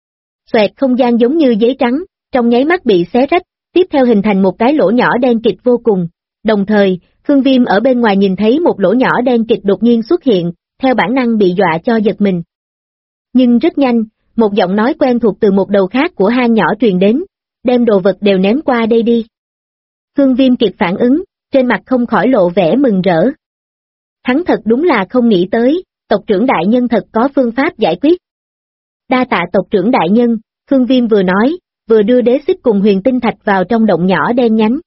S2: Xoẹt, không gian giống như giấy trắng, trong nháy mắt bị xé rách, tiếp theo hình thành một cái lỗ nhỏ đen kịt vô cùng. Đồng thời, Khương Viêm ở bên ngoài nhìn thấy một lỗ nhỏ đen kịt đột nhiên xuất hiện, theo bản năng bị dọa cho giật mình. Nhưng rất nhanh, một giọng nói quen thuộc từ một đầu khác của hang nhỏ truyền đến, đem đồ vật đều ném qua đây đi. Khương Viêm kịp phản ứng, trên mặt không khỏi lộ vẻ mừng rỡ. Hắn thật đúng là không nghĩ tới, tộc trưởng đại nhân thật có phương pháp giải quyết. Đa tạ tộc trưởng đại nhân, Khương Viêm vừa nói, vừa đưa đế xích cùng huyền tinh thạch vào trong động nhỏ đen nhánh.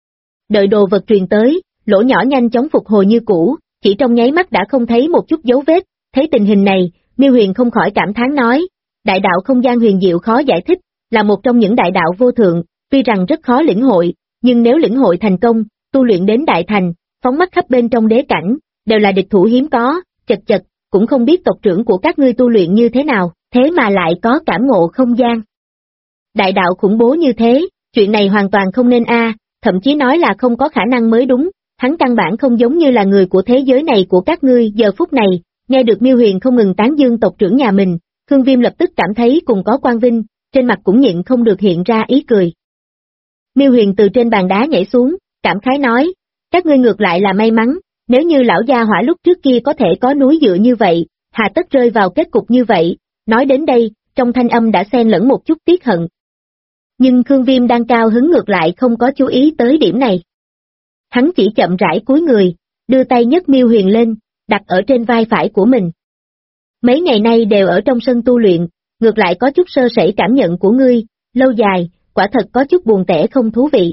S2: Đợi đồ vật truyền tới, lỗ nhỏ nhanh chóng phục hồi như cũ, chỉ trong nháy mắt đã không thấy một chút dấu vết. Thấy tình hình này, Miêu Huyền không khỏi cảm thán nói, đại đạo không gian huyền diệu khó giải thích, là một trong những đại đạo vô thượng, tuy rằng rất khó lĩnh hội, nhưng nếu lĩnh hội thành công, tu luyện đến đại thành, phóng mắt khắp bên trong đế cảnh, đều là địch thủ hiếm có. Chật, cũng không biết tộc trưởng của các ngươi tu luyện như thế nào, thế mà lại có cảm ngộ không gian. Đại đạo khủng bố như thế, chuyện này hoàn toàn không nên thậm chí nói là không có khả năng mới đúng, hắn căn bản không giống như là người của thế giới này của các ngươi. Giờ phút này, nghe được Miêu Huyền không ngừng tán dương tộc trưởng nhà mình, Khương Viêm lập tức cảm thấy cùng có quang vinh, trên mặt cũng nhịn không được hiện ra ý cười. Miêu Huyền từ trên bàn đá nhảy xuống, cảm khái nói, các ngươi ngược lại là may mắn, nếu như lão gia hỏa lúc trước kia có thể có núi dựa như vậy, hà tất rơi vào kết cục như vậy. Nói đến đây, trong thanh âm đã xen lẫn một chút tiếc hận. Nhưng Khương Viêm đang cao hứng ngược lại không có chú ý tới điểm này. Hắn chỉ chậm rãi cúi người, đưa tay nhấc Miêu Huyền lên, đặt ở trên vai phải của mình. Mấy ngày nay đều ở trong sân tu luyện, ngược lại có chút sơ sẩy cảm nhận của ngươi, lâu dài, quả thật có chút buồn tẻ không thú vị.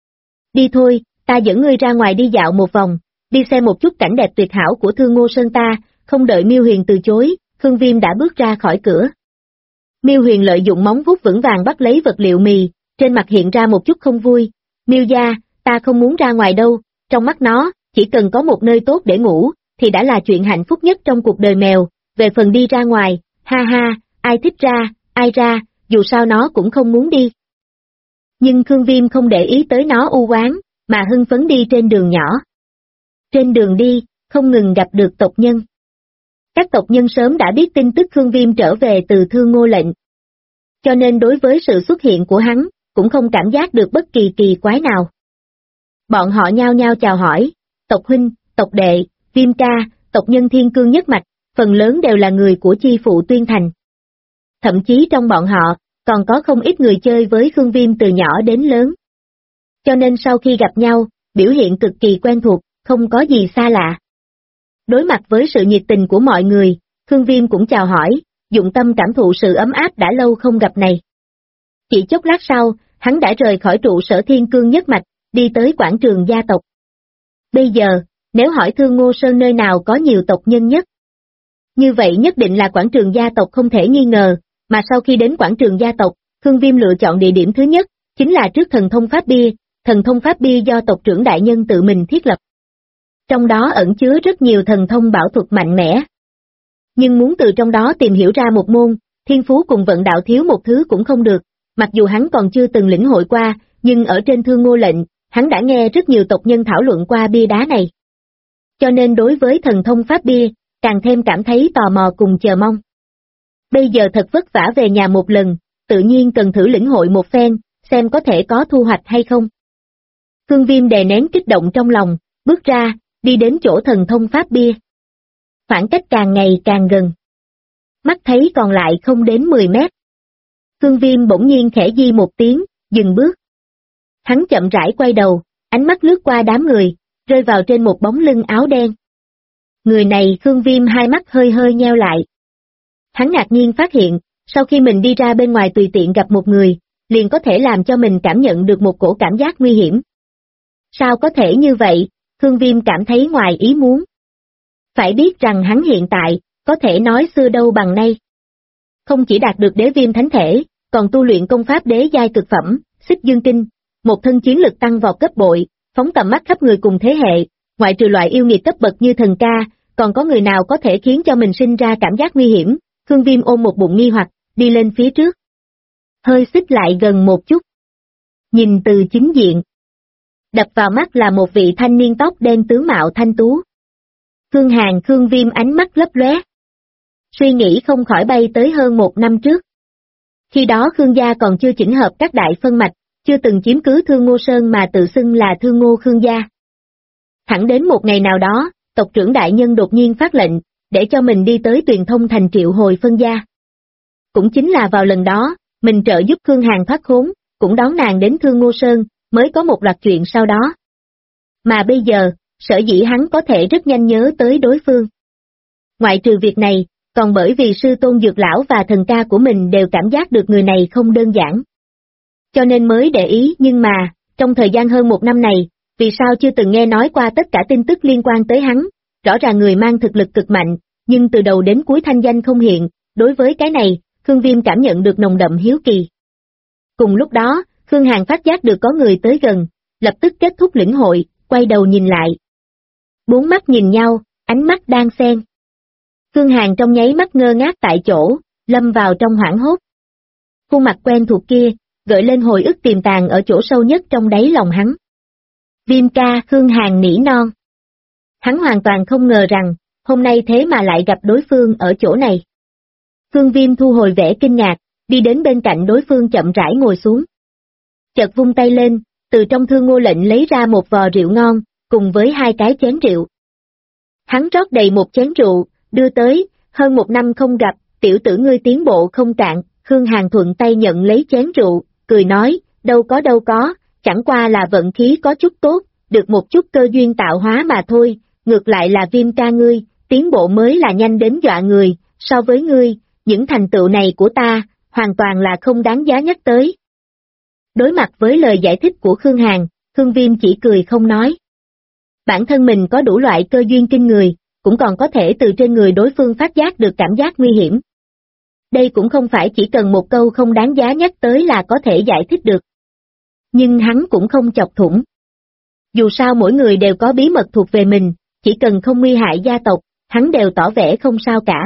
S2: Đi thôi, ta dẫn ngươi ra ngoài đi dạo một vòng, đi xem một chút cảnh đẹp tuyệt hảo của Thương Ngô Sơn ta. Không đợi Miêu Huyền từ chối, Khương Viêm đã bước ra khỏi cửa. Miêu Huyền lợi dụng móng vuốt vững vàng bắt lấy vật liệu mì, trên mặt hiện ra một chút không vui. Miêu gia, ta không muốn ra ngoài đâu, trong mắt nó, chỉ cần có một nơi tốt để ngủ, thì đã là chuyện hạnh phúc nhất trong cuộc đời mèo. Về phần đi ra ngoài, ha ha, ai thích ra, ai ra, dù sao nó cũng không muốn đi. Nhưng Khương Viêm không để ý tới nó u oán, mà hưng phấn đi trên đường nhỏ. Trên đường đi, không ngừng gặp được tộc nhân. Các tộc nhân sớm đã biết tin tức Khương Viêm trở về từ Thương Ngô lệnh. cho nên đối với sự xuất hiện của hắn, cũng không cảm giác được bất kỳ kỳ quái nào. Bọn họ nhao nhao chào hỏi, tộc huynh, tộc đệ, Viêm ca, tộc nhân Thiên Cương nhất mạch, phần lớn đều là người của chi phụ Tuyên Thành. Thậm chí trong bọn họ, còn có không ít người chơi với Khương Viêm từ nhỏ đến lớn. Cho nên sau khi gặp nhau, biểu hiện cực kỳ quen thuộc, không có gì xa lạ. Đối mặt với sự nhiệt tình của mọi người, Khương Viêm cũng chào hỏi, dụng tâm cảm thụ sự ấm áp đã lâu không gặp này. Chỉ chốc lát sau, hắn đã rời khỏi trụ sở Thiên Cương nhất mạch, đi tới quảng trường gia tộc. Bây giờ, nếu hỏi Thương Ngô Sơn nơi nào có nhiều tộc nhân nhất, như vậy nhất định là quảng trường gia tộc không thể nghi ngờ, mà sau khi đến quảng trường gia tộc, Khương Viêm lựa chọn địa điểm thứ nhất, chính là trước thần thông pháp bia, thần thông pháp bia do tộc trưởng đại nhân tự mình thiết lập. Trong đó ẩn chứa rất nhiều thần thông bảo thuật mạnh mẽ. Nhưng muốn từ trong đó tìm hiểu ra một môn, thiên phú cùng vận đạo thiếu một thứ cũng không được, mặc dù hắn còn chưa từng lĩnh hội qua, nhưng ở trên Thương Ngô lệnh, hắn đã nghe rất nhiều tộc nhân thảo luận qua bia đá này. Cho nên đối với thần thông pháp bia, càng thêm cảm thấy tò mò cùng chờ mong. Bây giờ thật vất vả về nhà một lần, tự nhiên cần thử lĩnh hội một phen, xem có thể có thu hoạch hay không. Khương Viêm đè nén kích động trong lòng, bước ra, đi đến chỗ thần thông pháp bia. Khoảng cách càng ngày càng gần. Mắt thấy còn lại không đến 10 mét. Khương Viêm bỗng nhiên khẽ di một tiếng, dừng bước. Hắn chậm rãi quay đầu, ánh mắt lướt qua đám người, rơi vào trên một bóng lưng áo đen. Người này Khương Viêm hai mắt hơi hơi nheo lại. Hắn ngạc nhiên phát hiện, sau khi mình đi ra bên ngoài tùy tiện gặp một người, liền có thể làm cho mình cảm nhận được một cổ cảm giác nguy hiểm. Sao có thể như vậy? Khương Viêm cảm thấy ngoài ý muốn. Phải biết rằng hắn hiện tại, có thể nói xưa đâu bằng nay. Không chỉ đạt được đế viêm thánh thể, còn tu luyện công pháp đế giai cực phẩm, Xích Dương Kinh, một thân chiến lực tăng vọt gấp bội, phóng tầm mắt khắp người cùng thế hệ, ngoại trừ loại yêu nghiệt cấp bậc như thần ca, còn có người nào có thể khiến cho mình sinh ra cảm giác nguy hiểm. Khương Viêm ôm một bụng nghi hoặc, đi lên phía trước. Hơi xích lại gần một chút. Nhìn từ chính diện. Đập vào mắt là một vị thanh niên tóc đen tướng mạo thanh tú. Khương Hàn. Khương Viêm ánh mắt lấp lóe. Suy nghĩ không khỏi bay tới hơn 1 năm trước. Khi đó Khương gia còn chưa chỉnh hợp các đại phân mạch, chưa từng chiếm cứ Thương Ngô Sơn mà tự xưng là Thương Ngô Khương gia. Thẳng đến một ngày nào đó, tộc trưởng đại nhân đột nhiên phát lệnh, để cho mình đi tới Tuyền Thông thành triệu hồi phân gia. Cũng chính là vào lần đó, mình trợ giúp Khương Hàn thoát khốn, cũng đón nàng đến Thương Ngô Sơn, mới có một loạt chuyện sau đó. Mà bây giờ, sở dĩ hắn có thể rất nhanh nhớ tới đối phương. Ngoại trừ việc này, còn bởi vì sư tôn dược lão và thần ca của mình đều cảm giác được người này không đơn giản. Cho nên mới để ý, nhưng mà, trong thời gian hơn 1 năm này, vì sao chưa từng nghe nói qua tất cả tin tức liên quan tới hắn, rõ ràng người mang thực lực cực mạnh, nhưng từ đầu đến cuối thanh danh không hiện, đối với cái này, Khương Viêm cảm nhận được nồng đậm hiếu kỳ. Cùng lúc đó, Khương Hàn phát giác được có người tới gần, lập tức kết thúc lĩnh hội, quay đầu nhìn lại. 4 mắt nhìn nhau, ánh mắt đang xen. Khương Hàn trong nháy mắt ngơ ngác tại chỗ, lâm vào trong hoảng hốt. Khuôn mặt quen thuộc kia, gợi lên hồi ức tiềm tàng ở chỗ sâu nhất trong đáy lòng hắn. Viêm ca. Khương Hàn nỉ non. Hắn hoàn toàn không ngờ rằng, hôm nay thế mà lại gặp đối phương ở chỗ này. Khương Viêm thu hồi vẻ kinh ngạc, đi đến bên cạnh đối phương chậm rãi ngồi xuống. Chợt vung tay lên, từ trong Thương Ngô lệnh lấy ra một vò rượu ngon, cùng với 2 cái chén rượu. Hắn rót đầy một chén rượu, đưa tới, hơn 1 năm không gặp, tiểu tử ngươi tiến bộ không cạn. Khương Hàn thuận tay nhận lấy chén rượu, cười nói, đâu có, chẳng qua là vận khí có chút tốt, được một chút cơ duyên tạo hóa mà thôi, ngược lại là Viêm ca ngươi, tiến bộ mới là nhanh đến dọa người, so với ngươi, những thành tựu này của ta, hoàn toàn là không đáng giá nhắc tới. Đối mặt với lời giải thích của Khương Hàn, Khương Viêm chỉ cười không nói. Bản thân mình có đủ loại cơ duyên kinh người, cũng còn có thể từ trên người đối phương phát giác được cảm giác nguy hiểm. Đây cũng không phải chỉ cần một câu không đáng giá nhắc tới là có thể giải thích được. Nhưng hắn cũng không chọc thủng. Dù sao mỗi người đều có bí mật thuộc về mình, chỉ cần không nguy hại gia tộc, hắn đều tỏ vẻ không sao cả.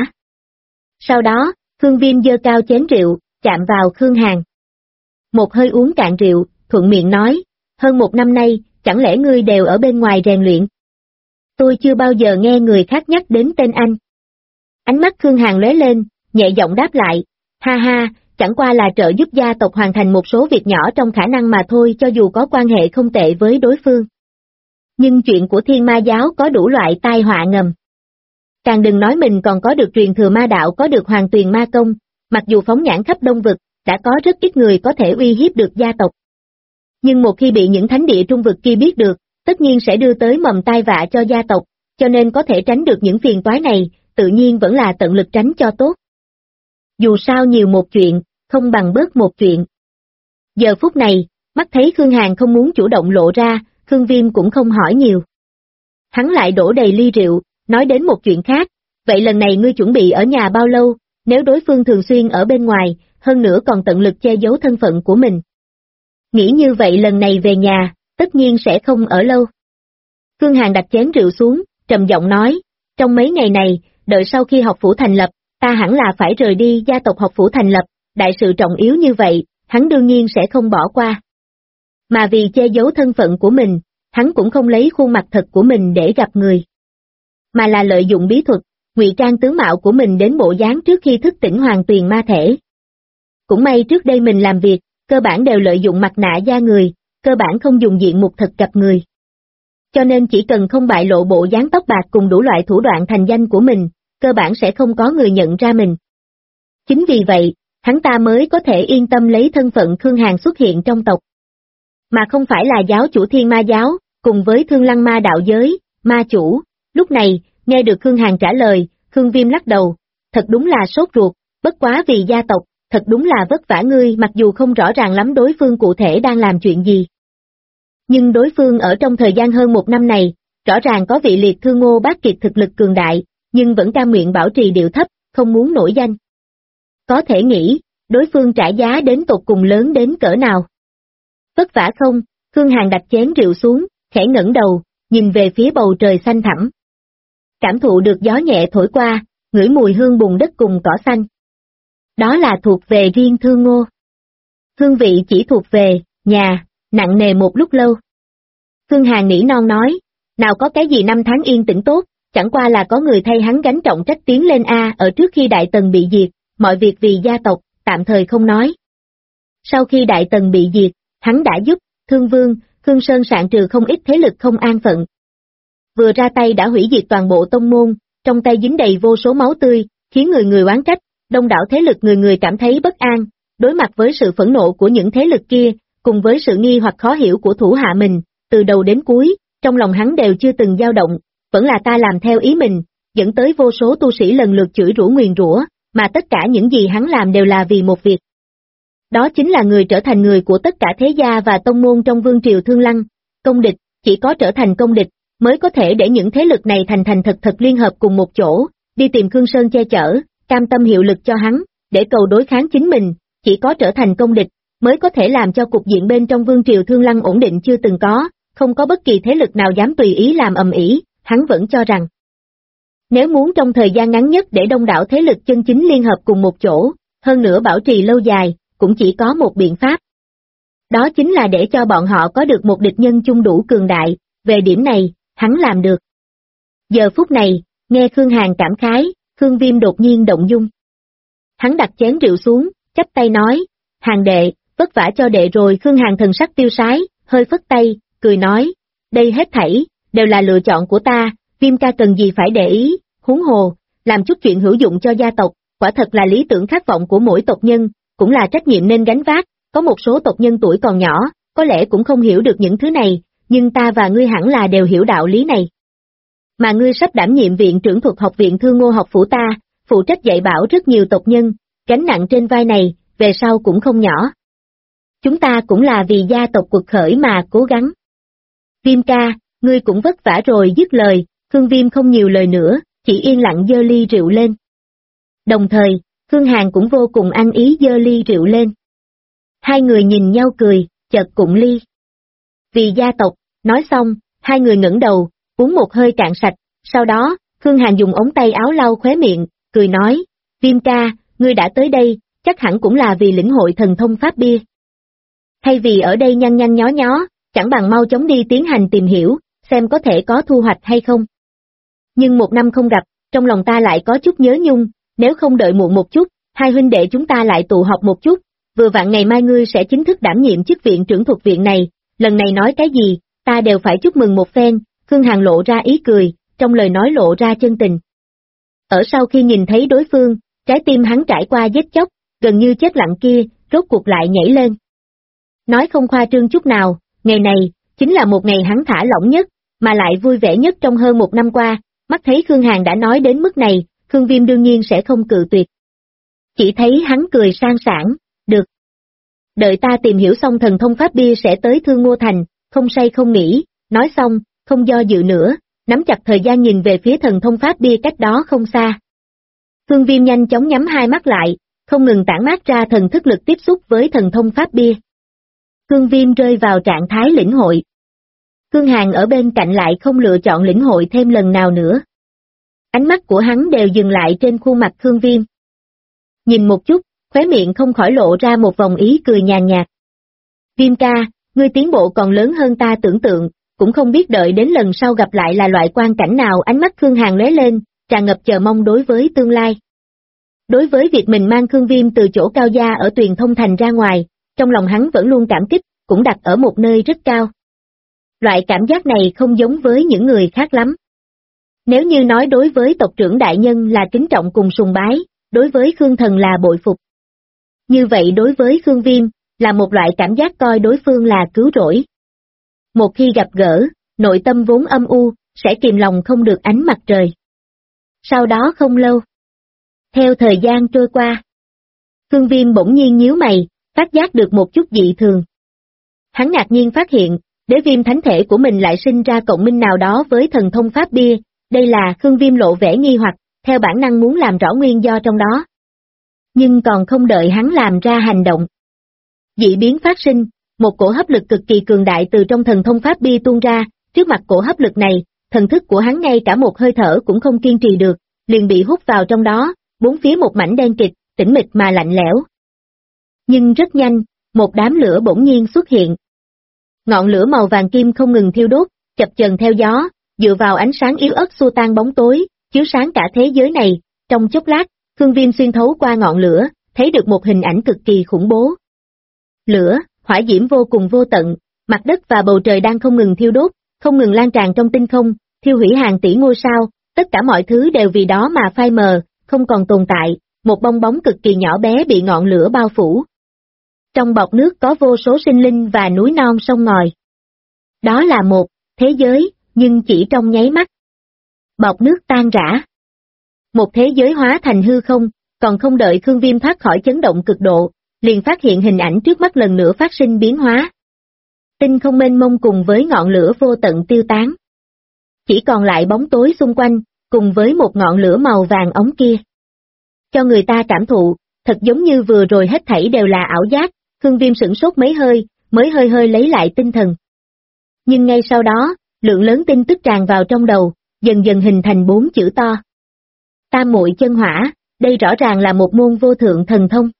S2: Sau đó, Khương Viêm giơ cao chén rượu, chạm vào Khương Hàn. Một hơi uống cạn rượu, thuận miệng nói, hơn 1 năm nay, chẳng lẽ ngươi đều ở bên ngoài rèn luyện? Tôi chưa bao giờ nghe người khác nhắc đến tên anh. Ánh mắt Khương Hàn lóe lên, nhẹ giọng đáp lại, ha ha, chẳng qua là trợ giúp gia tộc hoàn thành một số việc nhỏ trong khả năng mà thôi, cho dù có quan hệ không tệ với đối phương. Nhưng chuyện của Thiên Ma giáo có đủ loại tai họa ngầm. Càng đừng nói mình còn có được truyền thừa ma đạo, có được Hoàng Tuyền ma công, mặc dù phóng nhãn khắp Đông Vực, đã có rất ít người có thể uy hiếp được gia tộc. Nhưng một khi bị những thánh địa Trung Vực kia biết được, tất nhiên sẽ đưa tới mầm tai vạ cho gia tộc, cho nên có thể tránh được những phiền toái này, tự nhiên vẫn là tận lực tránh cho tốt. Dù sao nhiều một chuyện, không bằng bớt một chuyện. Giờ phút này, mắt thấy Khương Hàn không muốn chủ động lộ ra, Khương Viêm cũng không hỏi nhiều. Hắn lại đổ đầy ly rượu, nói đến một chuyện khác, vậy lần này ngươi chuẩn bị ở nhà bao lâu, nếu đối phương thường xuyên ở bên ngoài, hơn nữa còn tận lực che giấu thân phận của mình. Nghĩ như vậy lần này về nhà, tất nhiên sẽ không ở lâu. Khương Hàn đặt chén rượu xuống, trầm giọng nói, trong mấy ngày này, đợi sau khi học phủ thành lập, ta hẳn là phải rời đi gia tộc học phủ thành lập, đại sự trọng yếu như vậy, hắn đương nhiên sẽ không bỏ qua. Mà vì che giấu thân phận của mình, hắn cũng không lấy khuôn mặt thật của mình để gặp người. Mà là lợi dụng bí thuật, ngụy trang tướng mạo của mình đến bộ dáng trước khi thức tỉnh Hoàng Tuyền ma thể. Cũng may trước đây mình làm việc, cơ bản đều lợi dụng mặt nạ da người, cơ bản không dùng diện mục thật gặp người. Cho nên chỉ cần không bại lộ bộ dáng tóc bạc cùng đủ loại thủ đoạn thành danh của mình, cơ bản sẽ không có người nhận ra mình. Chính vì vậy, hắn ta mới có thể yên tâm lấy thân phận Khương Hàn xuất hiện trong tộc. Mà không phải là giáo chủ Thiên Ma giáo, cùng với Thương Lăng ma đạo giới, ma chủ. Lúc này, nghe được Khương Hàn trả lời, Khương Viêm lắc đầu, thật đúng là sốt ruột, bất quá vì gia tộc, thật đúng là vất vả ngươi, mặc dù không rõ ràng lắm đối phương cụ thể đang làm chuyện gì. Nhưng đối phương ở trong thời gian hơn một năm này, rõ ràng có vị liệt thương Ngô Bác Kiệt thực lực cường đại, nhưng vẫn cam nguyện bảo trì điệu thấp, không muốn nổi danh. Có thể nghĩ, đối phương trả giá đến tột cùng lớn đến cỡ nào. Vất vả không, Khương Hàn đặt chén rượu xuống, khẽ ngẩng đầu, nhìn về phía bầu trời xanh thẳm. Cảm thụ được gió nhẹ thổi qua, ngửi mùi hương bùn đất cùng cỏ xanh. Đó là thuộc về riêng Thương Ngô. Hương vị chỉ thuộc về nhà, nặng nề một lúc lâu. Khương Hàn nỉ non nói, nào có cái gì năm tháng yên tĩnh tốt, chẳng qua là có người thay hắn gánh trọng trách tiến lên ở trước khi Đại Tần bị diệt, mọi việc vì gia tộc, tạm thời không nói. Sau khi Đại Tần bị diệt, hắn đã giúp Thương Vương, Khương Sơn sạn trừ không ít thế lực không an phận. Vừa ra tay đã hủy diệt toàn bộ tông môn, trong tay dính đầy vô số máu tươi, khiến người người oán trách, đông đảo thế lực người người cảm thấy bất an, đối mặt với sự phẫn nộ của những thế lực kia, cùng với sự nghi hoặc khó hiểu của thủ hạ mình, từ đầu đến cuối, trong lòng hắn đều chưa từng dao động, vẫn là ta làm theo ý mình, dẫn tới vô số tu sĩ lần lượt chửi rủa nguyền rủa, mà tất cả những gì hắn làm đều là vì một việc. Đó chính là người trở thành người của tất cả thế gia và tông môn trong vương triều Thương Lăng, công địch, chỉ có trở thành công địch, mới có thể để những thế lực này thành thật liên hợp cùng một chỗ, đi tìm Khương Sơn che chở, cam tâm hiệu lực cho hắn, để cầu đối kháng chính mình, chỉ có trở thành công địch, mới có thể làm cho cục diện bên trong vương triều Thương Lăng ổn định chưa từng có, không có bất kỳ thế lực nào dám tùy ý làm ầm ĩ. Hắn vẫn cho rằng, nếu muốn trong thời gian ngắn nhất để đông đảo thế lực chân chính liên hợp cùng một chỗ, hơn nữa bảo trì lâu dài, cũng chỉ có một biện pháp. Đó chính là để cho bọn họ có được một địch nhân chung đủ cường đại, về điểm này, hắn làm được. Giờ phút này, nghe Khương Hàn cảm khái, Khương Viêm đột nhiên động dung. Hắn đặt chén rượu xuống, chắp tay nói, Hàn đệ, vất vả cho đệ rồi. Khương Hàn thần sắc tiêu sái, hơi phất tay, cười nói, đây hết thảy, đều là lựa chọn của ta, Viêm ca cần gì phải để ý, huống hồ, làm chút chuyện hữu dụng cho gia tộc, quả thật là lý tưởng khát vọng của mỗi tộc nhân, cũng là trách nhiệm nên gánh vác, có một số tộc nhân tuổi còn nhỏ, có lẽ cũng không hiểu được những thứ này, nhưng ta và ngươi hẳn là đều hiểu đạo lý này. Mà ngươi sắp đảm nhiệm viện trưởng thuộc học viện Thương Ngô học phủ ta, phụ trách dạy bảo rất nhiều tộc nhân, gánh nặng trên vai này, về sau cũng không nhỏ. Chúng ta cũng là vì gia tộc cuộc khởi mà cố gắng. Viêm ca, ngươi cũng vất vả rồi. Dứt lời, Khương Viêm không nhiều lời nữa, chỉ yên lặng giơ ly rượu lên. Đồng thời, Khương Hàn cũng vô cùng ăn ý giơ ly rượu lên. Hai người nhìn nhau cười, chợt cụng ly. Vì gia tộc, nói xong, hai người ngẩng đầu, uống một hơi cạn sạch, sau đó, Khương Hàn dùng ống tay áo lau khóe miệng, cười nói, Viêm ca, ngươi đã tới đây, chắc hẳn cũng là vì lĩnh hội thần thông pháp bia. Thay vì ở đây nhăn nhó nhó, chẳng bằng mau chóng đi tiến hành tìm hiểu, xem có thể có thu hoạch hay không. Nhưng một năm không gặp, trong lòng ta lại có chút nhớ nhung, nếu không đợi muộn một chút, hai huynh đệ chúng ta lại tụ họp một chút, vừa vặn ngày mai ngươi sẽ chính thức đảm nhiệm chức viện trưởng thuộc viện này, lần này nói cái gì, ta đều phải chúc mừng một phen. Khương Hàn lộ ra ý cười, trong lời nói lộ ra chân tình. Ở sau khi nhìn thấy đối phương, trái tim hắn trải qua giết chóc, gần như chết lặng kia, rốt cuộc lại nhảy lên. Nói không khoa trương chút nào, ngày này, chính là một ngày hắn thả lỏng nhất, mà lại vui vẻ nhất trong hơn một năm qua, mắt thấy Khương Hàn đã nói đến mức này, Khương Viêm đương nhiên sẽ không cự tuyệt. Chỉ thấy hắn cười sang sảng, được. Đợi ta tìm hiểu xong thần thông pháp bia sẽ tới Thương Ngô Thành, không say không nghỉ, nói xong, không do dự nữa, nắm chặt thời gian nhìn về phía thần thông pháp bia cách đó không xa. Khương Viêm nhanh chóng nhắm hai mắt lại, không ngừng tản mát ra thần thức lực tiếp xúc với thần thông pháp bia. Khương Viêm rơi vào trạng thái lĩnh hội. Khương Hàn ở bên cạnh lại không lựa chọn lĩnh hội thêm lần nào nữa. Ánh mắt của hắn đều dừng lại trên khuôn mặt Khương Viêm. Nhìn một chút, khóe miệng không khỏi lộ ra một vòng ý cười nhàn nhạt. Viêm ca, ngươi tiến bộ còn lớn hơn ta tưởng tượng, cũng không biết đợi đến lần sau gặp lại là loại quan cảnh nào. Ánh mắt Khương Hàn lóe lên, tràn ngập chờ mong đối với tương lai. Đối với việc mình mang Khương Viêm từ chỗ cao gia ở Tuyền Thông Thành ra ngoài, trong lòng hắn vẫn luôn cảm kích, cũng đặt ở một nơi rất cao. Loại cảm giác này không giống với những người khác lắm. Nếu như nói đối với tộc trưởng đại nhân là kính trọng cùng sùng bái, đối với Khương Thần là bội phục. Như vậy đối với Khương Viêm, là một loại cảm giác coi đối phương là cứu rỗi. Một khi gặp gỡ, nội tâm vốn âm u, sẽ kìm lòng không được ánh mặt trời. Sau đó không lâu, theo thời gian trôi qua, Khương Viêm bỗng nhiên nhíu mày, phát giác được một chút dị thường. Hắn ngạc nhiên phát hiện, đế viêm thánh thể của mình lại sinh ra cộng minh nào đó với thần thông pháp bia, đây là Khương Viêm lộ vẻ nghi hoặc, theo bản năng muốn làm rõ nguyên do trong đó. Nhưng còn không đợi hắn làm ra hành động. Dị biến phát sinh, một cổ hấp lực cực kỳ cường đại từ trong thần thông pháp bia tuôn ra, trước mặt cổ hấp lực này, thần thức của hắn ngay cả một hơi thở cũng không kiên trì được, liền bị hút vào trong đó, bốn phía một mảnh đen kịt, tĩnh mịch mà lạnh lẽo. Nhưng rất nhanh, một đám lửa bỗng nhiên xuất hiện. Ngọn lửa màu vàng kim không ngừng thiêu đốt, chập chờn theo gió, dựa vào ánh sáng yếu ớt xua tan bóng tối, chiếu sáng cả thế giới này. Trong chốc lát, Khương Viêm xuyên thấu qua ngọn lửa, thấy được một hình ảnh cực kỳ khủng bố. Lửa, hỏa diễm vô cùng vô tận, mặt đất và bầu trời đang không ngừng thiêu đốt, không ngừng lan tràn trong tinh không, thiêu hủy hàng tỷ ngôi sao, tất cả mọi thứ đều vì đó mà phai mờ, không còn tồn tại, một bong bóng cực kỳ nhỏ bé bị ngọn lửa bao phủ. Trong bọt nước có vô số sinh linh và núi non sông ngòi. Đó là một thế giới, nhưng chỉ trong nháy mắt. Bọt nước tan rã. Một thế giới hóa thành hư không, còn không đợi Khương Viêm thoát khỏi chấn động cực độ, liền phát hiện hình ảnh trước mắt lần nữa phát sinh biến hóa. Tinh không mênh mông cùng với ngọn lửa vô tận tiêu tán. Chỉ còn lại bóng tối xung quanh, cùng với một ngọn lửa màu vàng ống kia. Cho người ta cảm thụ, thật giống như vừa rồi hết thảy đều là ảo giác, Khương Viêm sửng sốt mấy hơi, mới hơi hơi lấy lại tinh thần. Nhưng ngay sau đó, lượng lớn tin tức tràn vào trong đầu, dần dần hình thành 4 chữ to. Tam muội chân hỏa, đây rõ ràng là một môn vô thượng thần thông.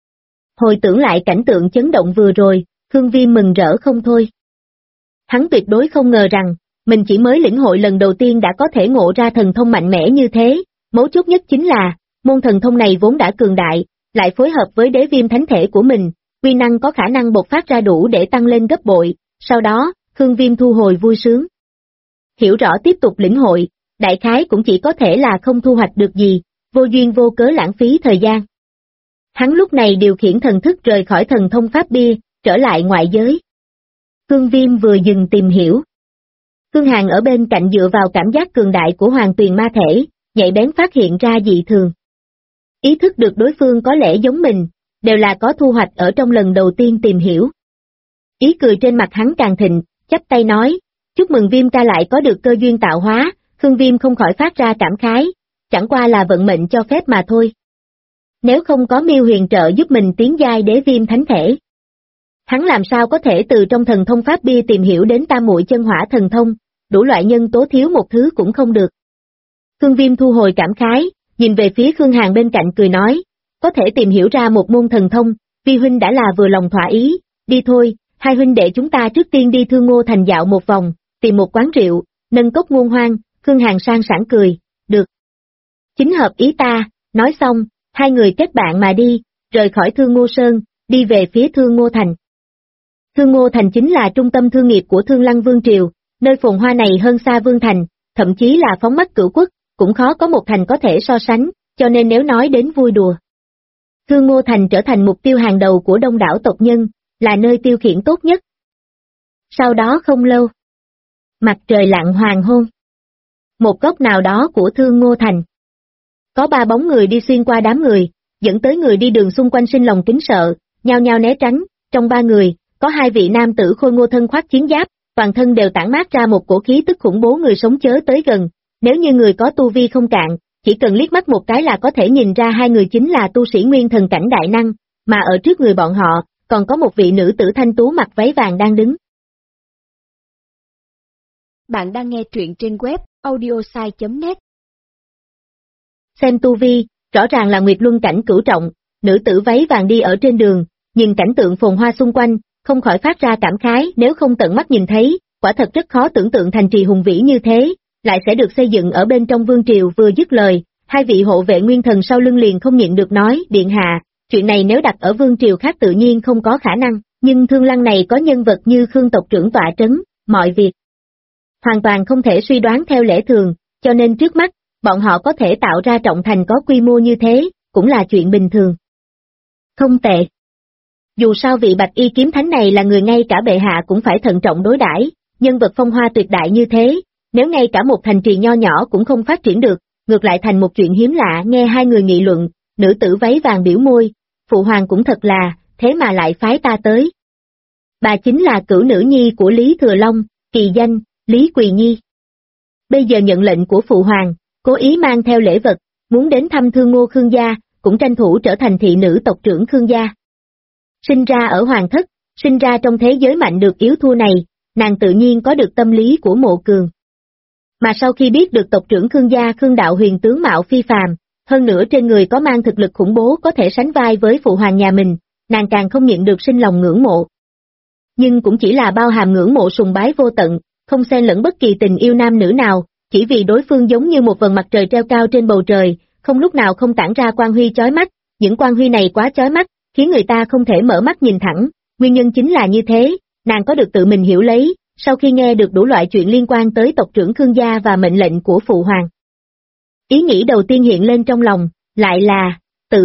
S2: Hồi tưởng lại cảnh tượng chấn động vừa rồi, Khương Viêm mừng rỡ không thôi. Hắn tuyệt đối không ngờ rằng, mình chỉ mới lĩnh hội lần đầu tiên đã có thể ngộ ra thần thông mạnh mẽ như thế, mấu chốt nhất chính là, môn thần thông này vốn đã cường đại, lại phối hợp với đế viêm thánh thể của mình, uy năng có khả năng bộc phát ra đủ để tăng lên gấp bội, sau đó, Khương Viêm thu hồi vui sướng. Hiểu rõ tiếp tục lĩnh hội, đại khái cũng chỉ có thể là không thu hoạch được gì, vô duyên vô cớ lãng phí thời gian. Hắn lúc này điều khiển thần thức rời khỏi thần thông pháp bia, trở lại ngoại giới. Khương Viêm vừa dừng tìm hiểu. Khương Hàn ở bên cạnh dựa vào cảm giác cường đại của hoàng tuyền ma thể, nhạy bén phát hiện ra dị thường. Ý thức được đối phương có lẽ giống mình, đều là có thu hoạch ở trong lần đầu tiên tìm hiểu. Ý cười trên mặt hắn càng thịnh, chắp tay nói, chúc mừng Viêm ca lại có được cơ duyên tạo hóa. Khương Viêm không khỏi phát ra cảm khái, chẳng qua là vận mệnh cho phép mà thôi. Nếu không có Miêu Huyền trợ giúp mình tiến giai đế viêm thánh thể, hắn làm sao có thể từ trong thần thông pháp bia tìm hiểu đến tam muội chân hỏa thần thông, đủ loại nhân tố thiếu một thứ cũng không được. Khương Viêm thu hồi cảm khái, nhìn về phía Khương Hàn bên cạnh cười nói, có thể tìm hiểu ra một môn thần thông, vi huynh đã là vừa lòng thỏa ý, đi thôi, hai huynh đệ chúng ta trước tiên đi Thương Ngô Thành dạo một vòng, tìm một quán rượu, nâng cốc ngôn hoang. Khương Hàn sang sảng cười, được. Chính hợp ý ta, nói xong, Hai người kết bạn mà đi, rời khỏi Thương Ngô Sơn, đi về phía Thương Ngô Thành. Thương Ngô Thành chính là trung tâm thương nghiệp của Thương Lăng Vương Triều, nơi phồn hoa này hơn xa Vương Thành, thậm chí là phóng mắt cửu quốc, cũng khó có một thành có thể so sánh, cho nên nếu nói đến vui đùa. Thương Ngô Thành trở thành mục tiêu hàng đầu của đông đảo tộc nhân, là nơi tiêu khiển tốt nhất. Sau đó không lâu, mặt trời lặn hoàng hôn. Một góc nào đó của Thương Ngô Thành. Có ba bóng người đi xuyên qua đám người, dẫn tới người đi đường xung quanh sinh lòng kính sợ, nhao nhao né tránh, trong ba người, có hai vị nam tử khôi ngô thân khoác chiến giáp, toàn thân đều tản mát ra một cổ khí tức khủng bố, người sống chớ tới gần, nếu như người có tu vi không cạn, chỉ cần liếc mắt một cái là có thể nhìn ra hai người chính là tu sĩ nguyên thần cảnh đại năng, mà ở trước người bọn họ, còn có một vị nữ tử thanh tú mặc váy vàng đang đứng.
S1: Bạn đang nghe truyện trên web audiosai.net.
S2: Xem tu vi, rõ ràng là Nguyệt Luân cảnh cửu trọng, nữ tử váy vàng đi ở trên đường, nhìn cảnh tượng phồn hoa xung quanh, không khỏi phát ra cảm khái, nếu không tận mắt nhìn thấy, quả thật rất khó tưởng tượng thành trì hùng vĩ như thế, lại sẽ được xây dựng ở bên trong vương triều. Vừa dứt lời, hai vị hộ vệ nguyên thần sau lưng liền không nhịn được nói, điện hạ, chuyện này nếu đặt ở vương triều khác tự nhiên không có khả năng, nhưng Thương Lăng này có nhân vật như Khương tộc trưởng tọa trấn, mọi việc hoàn toàn không thể suy đoán theo lẽ thường, cho nên trước mắt, bọn họ có thể tạo ra trọng thành có quy mô như thế, cũng là chuyện bình thường. Không tệ. Dù sao vị Bạch Y kiếm thánh này là người ngay cả bệ hạ cũng phải thận trọng đối đãi, nhân vật phong hoa tuyệt đại như thế, nếu ngay cả một thành trì nho nhỏ cũng không phát triển được, ngược lại thành một chuyện hiếm lạ. Nghe hai người nghị luận, nữ tử váy vàng biểu môi, phụ hoàng cũng thật là, thế mà lại phái ta tới. Bà chính là cửu nữ nhi của Lý Thừa Long, kỳ danh, Lý Quỳ Nhi. Bây giờ nhận lệnh của phụ hoàng, cố ý mang theo lễ vật, muốn đến thăm Thương Ngô Khương gia, cũng tranh thủ trở thành thị nữ tộc trưởng Khương gia. Sinh ra ở hoàng thất, sinh ra trong thế giới mạnh được yếu thua này, nàng tự nhiên có được tâm lý của Mộ Cường. Mà sau khi biết được tộc trưởng Khương gia Khương Đạo Huyền tướng mạo phi phàm, hơn nữa trên người có mang thực lực khủng bố có thể sánh vai với phụ hoàng nhà mình, nàng càng không nhịn được sinh lòng ngưỡng mộ. Nhưng cũng chỉ là bao hàm ngưỡng mộ sùng bái vô tận, không xen lẫn bất kỳ tình yêu nam nữ nào, chỉ vì đối phương giống như một vầng mặt trời treo cao trên bầu trời, không lúc nào không tản ra quang huy chói mắt, những quang huy này quá chói mắt, khiến người ta không thể mở mắt nhìn thẳng, nguyên nhân chính là như thế, nàng có được tự mình hiểu lấy, sau khi nghe được đủ loại chuyện liên quan tới tộc trưởng Khương gia và mệnh lệnh của phụ hoàng. Ý nghĩ đầu tiên hiện lên trong lòng, lại là,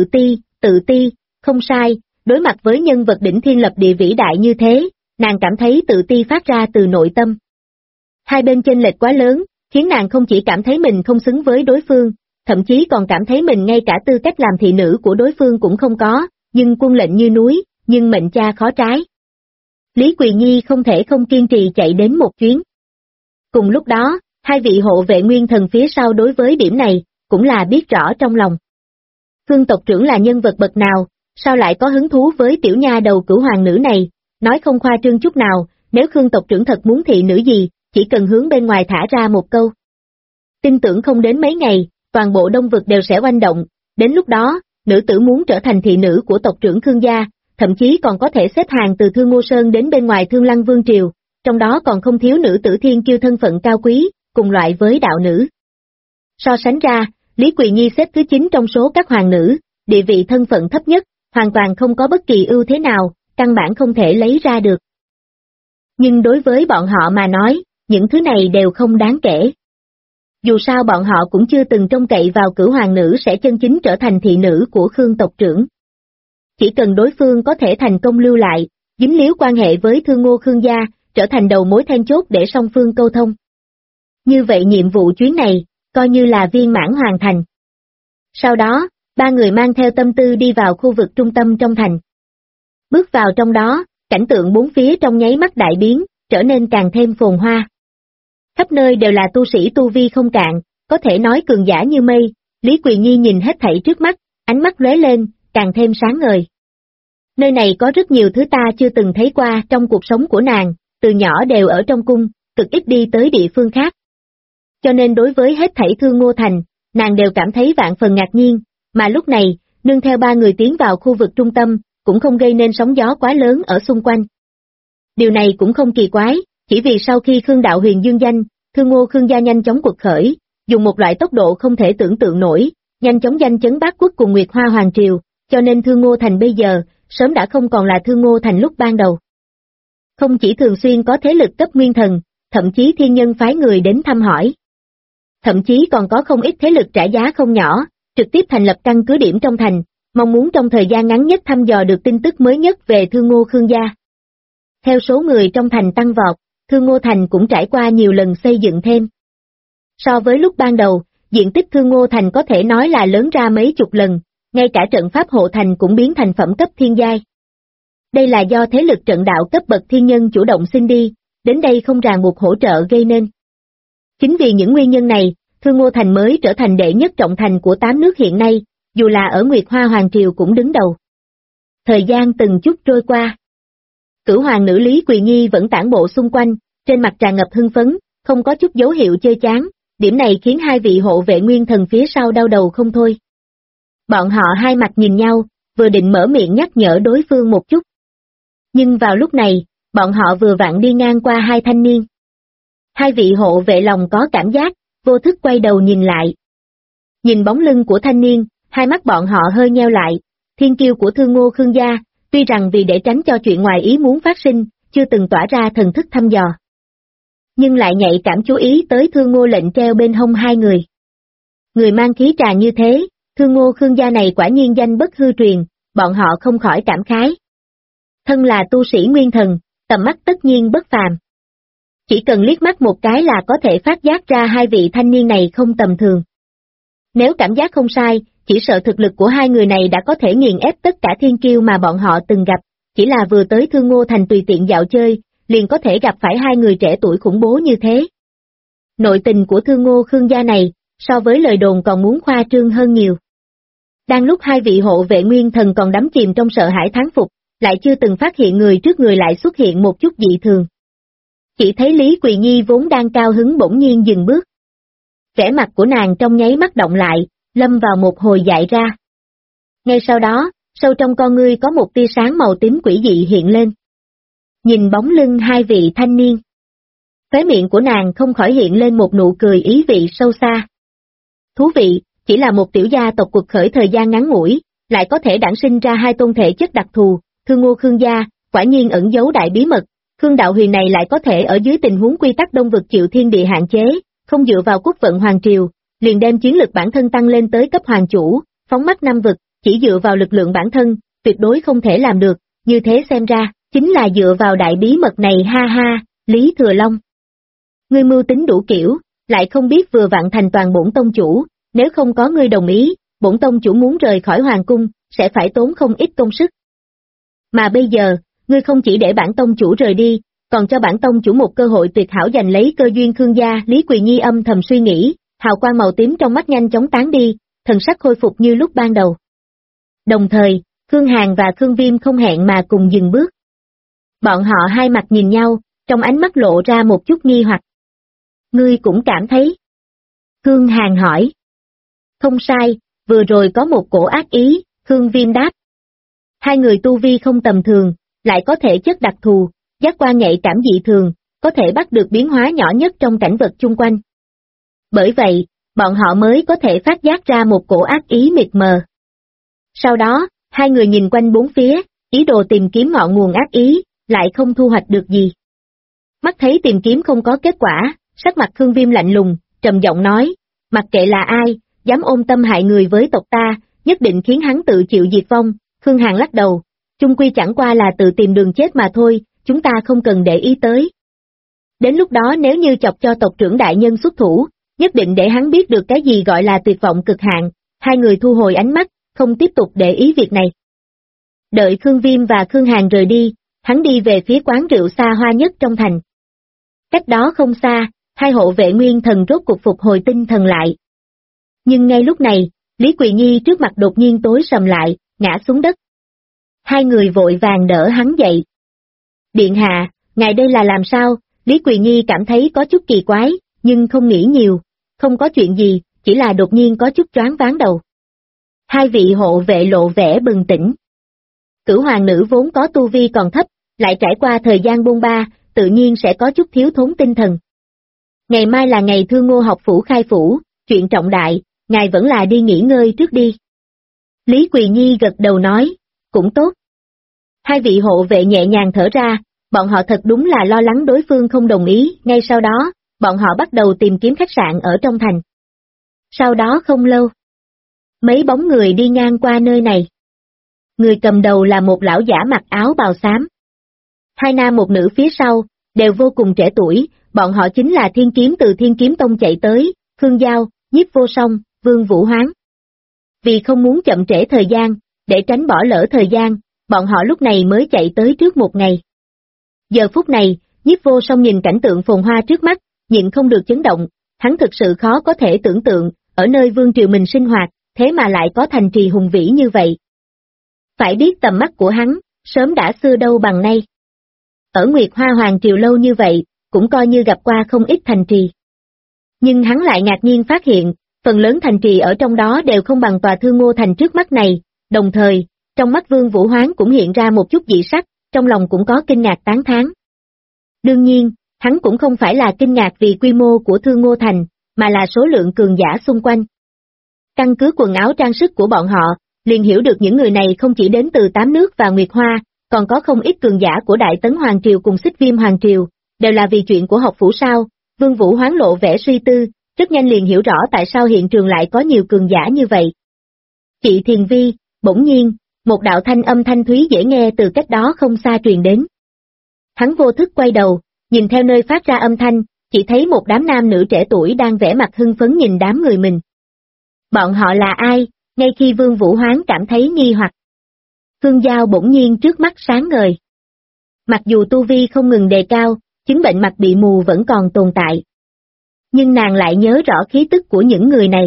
S2: tự ti, không sai, đối mặt với nhân vật đỉnh thiên lập địa vĩ đại như thế, nàng cảm thấy tự ti phát ra từ nội tâm. Hai bên chênh lệch quá lớn, khiến nàng không chỉ cảm thấy mình không xứng với đối phương, thậm chí còn cảm thấy mình ngay cả tư cách làm thị nữ của đối phương cũng không có, nhưng quân lệnh như núi, nhưng mệnh cha khó trái. Lý Quỳ Nhi không thể không kiên trì chạy đến một chuyến. Cùng lúc đó, hai vị hộ vệ nguyên thần phía sau đối với điểm này, cũng là biết rõ trong lòng. Khương tộc trưởng là nhân vật bậc nào, sao lại có hứng thú với tiểu nha đầu cửu hoàng nữ này, nói không khoa trương chút nào, nếu Khương tộc trưởng thật muốn thị nữ gì, chỉ cần hướng bên ngoài thả ra một câu. Tin tưởng không đến mấy ngày, toàn bộ Đông Vực đều sẽ oanh động, đến lúc đó, nữ tử muốn trở thành thị nữ của tộc trưởng Khương gia, thậm chí còn có thể xếp hàng từ Thương Ngô Sơn đến bên ngoài Thương Lăng Vương Triều, trong đó còn không thiếu nữ tử thiên kiêu thân phận cao quý, cùng loại với đạo nữ. So sánh ra, Lý Quỳ Nhi xếp thứ 9 trong số các hoàng nữ, địa vị thân phận thấp nhất, hoàn toàn không có bất kỳ ưu thế nào, căn bản không thể lấy ra được. Nhưng đối với bọn họ mà nói, những thứ này đều không đáng kể. Dù sao bọn họ cũng chưa từng trông cậy vào cửu hoàng nữ sẽ chân chính trở thành thị nữ của Khương tộc trưởng. Chỉ cần đối phương có thể thành công lưu lại, dính líu quan hệ với Thương Ngô Khương gia, trở thành đầu mối then chốt để song phương câu thông. Như vậy nhiệm vụ chuyến này, coi như là viên mãn hoàn thành. Sau đó, ba người mang theo tâm tư đi vào khu vực trung tâm trong thành. Bước vào trong đó, cảnh tượng bốn phía trong nháy mắt đại biến, trở nên càng thêm phồn hoa. Khắp nơi đều là tu sĩ tu vi không cạn, có thể nói cường giả như mây, Lý Quỳ Nhi nhìn hết thảy trước mắt, ánh mắt lóe lên, càng thêm sáng ngời. Nơi này có rất nhiều thứ ta chưa từng thấy qua trong cuộc sống của nàng, từ nhỏ đều ở trong cung, cực ít đi tới địa phương khác. Cho nên đối với hết thảy Thương Ngô Thành, nàng đều cảm thấy vạn phần ngạc nhiên, mà lúc này, nương theo ba người tiến vào khu vực trung tâm, cũng không gây nên sóng gió quá lớn ở xung quanh. Điều này cũng không kỳ quái, chỉ vì sau khi Khương Đạo Huyền dương danh, Thương Ngô Khương gia nhanh chóng quật khởi, dùng một loại tốc độ không thể tưởng tượng nổi, nhanh chóng danh chấn Bát Quốc cùng Nguyệt Hoa Hoàng Triều, cho nên Thương Ngô Thành bây giờ, sớm đã không còn là Thương Ngô Thành lúc ban đầu. Không chỉ thường xuyên có thế lực cấp nguyên thần, thậm chí thiên nhân phái người đến thăm hỏi. Thậm chí còn có không ít thế lực trả giá không nhỏ, trực tiếp thành lập căn cứ điểm trong thành, mong muốn trong thời gian ngắn nhất thăm dò được tin tức mới nhất về Thương Ngô Khương gia. Theo số người trong thành tăng vọt, Thương Ngô Thành cũng trải qua nhiều lần xây dựng thêm. So với lúc ban đầu, diện tích Thương Ngô Thành có thể nói là lớn ra mấy chục lần, ngay cả trận pháp hộ thành cũng biến thành phẩm cấp thiên giai. Đây là do thế lực trận đạo cấp bậc thiên nhân chủ động xin đi, đến đây không ràng buộc hỗ trợ gây nên. Chính vì những nguyên nhân này, Thương Ngô Thành mới trở thành đệ nhất trọng thành của 8 nước hiện nay, dù là ở Nguyệt Hoa Hoàng Triều cũng đứng đầu. Thời gian từng chút trôi qua. Cửu hoàng nữ Lý Quỳ Nhi vẫn tản bộ xung quanh, trên mặt tràn ngập hưng phấn, không có chút dấu hiệu chơi chán, điểm này khiến hai vị hộ vệ nguyên thần phía sau đau đầu không thôi. Bọn họ hai mặt nhìn nhau, vừa định mở miệng nhắc nhở đối phương một chút. Nhưng vào lúc này, bọn họ vừa vặn đi ngang qua hai thanh niên. Hai vị hộ vệ lòng có cảm giác, vô thức quay đầu nhìn lại. Nhìn bóng lưng của thanh niên, hai mắt bọn họ hơi nheo lại, thiên kiêu của Thương Ngô Khương gia, tuy rằng vì để tránh cho chuyện ngoài ý muốn phát sinh, chưa từng tỏa ra thần thức thăm dò. Nhưng lại nhạy cảm chú ý tới Thương Ngô lệnh treo bên hông hai người. Người mang khí trà như thế, Thương Ngô Khương gia này quả nhiên danh bất hư truyền, bọn họ không khỏi cảm khái. Thân là tu sĩ nguyên thần, tầm mắt tất nhiên bất phàm. Chỉ cần liếc mắt một cái là có thể phát giác ra hai vị thanh niên này không tầm thường. Nếu cảm giác không sai, chỉ sợ thực lực của hai người này đã có thể nghiền ép tất cả thiên kiêu mà bọn họ từng gặp, chỉ là vừa tới Thương Ngô Thành tùy tiện dạo chơi, liền có thể gặp phải hai người trẻ tuổi khủng bố như thế. Nội tình của Thương Ngô Khương gia này, so với lời đồn còn muốn khoa trương hơn nhiều. Đang lúc hai vị hộ vệ nguyên thần còn đắm chìm trong sợ hãi thán phục, lại chưa từng phát hiện người trước người lại xuất hiện một chút dị thường. Chỉ thấy Lý Quỳ Nhi vốn đang cao hứng bỗng nhiên dừng bước. Vẻ mặt của nàng trong nháy mắt động lại, lâm vào một hồi dại ra. Ngay sau đó, sâu trong con ngươi có một tia sáng màu tím quỷ dị hiện lên. Nhìn bóng lưng hai vị thanh niên. Khóe miệng của nàng không khỏi hiện lên một nụ cười ý vị sâu xa. Thú vị, chỉ là một tiểu gia tộc cuộc khởi thời gian ngắn ngủi, lại có thể đản sinh ra hai tôn thể chất đặc thù, Thương Ngô Khương gia, quả nhiên ẩn giấu đại bí mật. Khương đạo huyền này lại có thể ở dưới tình huống quy tắc đông vực chịu thiên địa hạn chế, không dựa vào quốc vận hoàng triều, liền đem chiến lực bản thân tăng lên tới cấp hoàng chủ, phóng mắt năm vực, chỉ dựa vào lực lượng bản thân, tuyệt đối không thể làm được, như thế xem ra, chính là dựa vào đại bí mật này ha ha, Lý Thừa Long. Ngươi mưu tính đủ kiểu, lại không biết vừa vặn thành toàn bổn tông chủ, nếu không có ngươi đồng ý, bổn tông chủ muốn rời khỏi hoàng cung, sẽ phải tốn không ít công sức. Mà bây giờ, ngươi không chỉ để bản tông chủ rời đi, còn cho bản tông chủ một cơ hội tuyệt hảo giành lấy cơ duyên Khương gia. Lý Quỳ Nhi âm thầm suy nghĩ, hào quang màu tím trong mắt nhanh chóng tán đi, thần sắc khôi phục như lúc ban đầu. Đồng thời, Khương Hàn và Khương Viêm không hẹn mà cùng dừng bước. Bọn họ hai mặt nhìn nhau, trong ánh mắt lộ ra một chút nghi hoặc. Ngươi cũng cảm thấy? Khương Hàn hỏi. Không sai, vừa rồi có một cổ ác ý, Khương Viêm đáp. Hai người tu vi không tầm thường, lại có thể chất đặc thù, giác quan nhạy cảm dị thường, có thể bắt được biến hóa nhỏ nhất trong cảnh vật chung quanh. Bởi vậy, bọn họ mới có thể phát giác ra một cổ ác ý mịt mờ. Sau đó, hai người nhìn quanh bốn phía, ý đồ tìm kiếm ngọn nguồn ác ý, lại không thu hoạch được gì. Mắt thấy tìm kiếm không có kết quả, sắc mặt Khương Viêm lạnh lùng, trầm giọng nói, mặc kệ là ai, dám ôm tâm hại người với tộc ta, nhất định khiến hắn tự chịu diệt vong. Khương Hàn lắc đầu, chung quy chẳng qua là tự tìm đường chết mà thôi, chúng ta không cần để ý tới. Đến lúc đó nếu như chọc cho tộc trưởng đại nhân xuất thủ, nhất định để hắn biết được cái gì gọi là tuyệt vọng cực hạn. Hai người thu hồi ánh mắt, không tiếp tục để ý việc này. Đợi Khương Viêm và Khương Hàn rời đi, hắn đi về phía quán rượu xa hoa nhất trong thành. Cách đó không xa, hai hộ vệ nguyên thần rốt cục phục hồi tinh thần lại. Nhưng ngay lúc này, Lý Quỳ Nhi trước mặt đột nhiên tối sầm lại, ngã xuống đất. Hai người vội vàng đỡ hắn dậy. Điện hạ, ngài đây là làm sao? Lý Quỳ Nhi cảm thấy có chút kỳ quái, nhưng không nghĩ nhiều, không có chuyện gì, chỉ là đột nhiên có chút choáng váng đầu. Hai vị hộ vệ lộ vẻ bừng tỉnh. Cửu hoàng nữ vốn có tu vi còn thấp, lại trải qua thời gian bôn ba, tự nhiên sẽ có chút thiếu thốn tinh thần. Ngày mai là ngày Thương Ngô học phủ khai phủ, chuyện trọng đại, ngài vẫn là đi nghỉ ngơi trước đi. Lý Quỳ Nhi gật đầu nói, cũng tốt. Hai vị hộ vệ nhẹ nhàng thở ra, bọn họ thật đúng là lo lắng đối phương không đồng ý, ngay sau đó, bọn họ bắt đầu tìm kiếm khách sạn ở trong thành. Sau đó không lâu, mấy bóng người đi ngang qua nơi này. Người cầm đầu là một lão giả mặc áo bào xám. Hai nam một nữ phía sau, đều vô cùng trẻ tuổi, bọn họ chính là thiên kiếm từ Thiên Kiếm Tông chạy tới, Khương Giao, Nhiếp Vô Song, Vương Vũ Hoán. Vì không muốn chậm trễ thời gian, để tránh bỏ lỡ thời gian, bọn họ lúc này mới chạy tới trước một ngày. Giờ phút này, Nhiếp Vô Song nhìn cảnh tượng phồn hoa trước mắt, nhịn không được chấn động, hắn thực sự khó có thể tưởng tượng, ở nơi vương triều mình sinh hoạt, thế mà lại có thành trì hùng vĩ như vậy. Phải biết tầm mắt của hắn, sớm đã xưa đâu bằng nay. Ở Nguyệt Hoa Hoàng triều lâu như vậy, cũng coi như gặp qua không ít thành trì. Nhưng hắn lại ngạc nhiên phát hiện, phần lớn thành trì ở trong đó đều không bằng tòa Thương Ngô Thành trước mắt này, đồng thời, trong mắt Vương Vũ Hoán cũng hiện ra một chút dị sắc, trong lòng cũng có kinh ngạc tán thán. Đương nhiên, hắn cũng không phải là kinh ngạc vì quy mô của Thương Ngô Thành, mà là số lượng cường giả xung quanh. Căn cứ quần áo trang sức của bọn họ, liền hiểu được những người này không chỉ đến từ Tám Nước và Nguyệt Hoa, còn có không ít cường giả của Đại Tấn Hoàng Triều cùng Xích Viêm Hoàng Triều, đều là vì chuyện của học phủ sao. Vương Vũ Hoán lộ vẻ suy tư, rất nhanh liền hiểu rõ tại sao hiện trường lại có nhiều cường giả như vậy. Chị Thiền Vi, bỗng nhiên, một đạo thanh âm thanh thúy dễ nghe từ cách đó không xa truyền đến. Hắn vô thức quay đầu, nhìn theo nơi phát ra âm thanh, chỉ thấy một đám nam nữ trẻ tuổi đang vẻ mặt hưng phấn nhìn đám người mình. Bọn họ là ai? Ngay khi Vương Vũ Hoán cảm thấy nghi hoặc, Khương Giao bỗng nhiên trước mắt sáng ngời. Mặc dù tu vi không ngừng đề cao, chứng bệnh mặt bị mù vẫn còn tồn tại. Nhưng nàng lại nhớ rõ khí tức của những người này.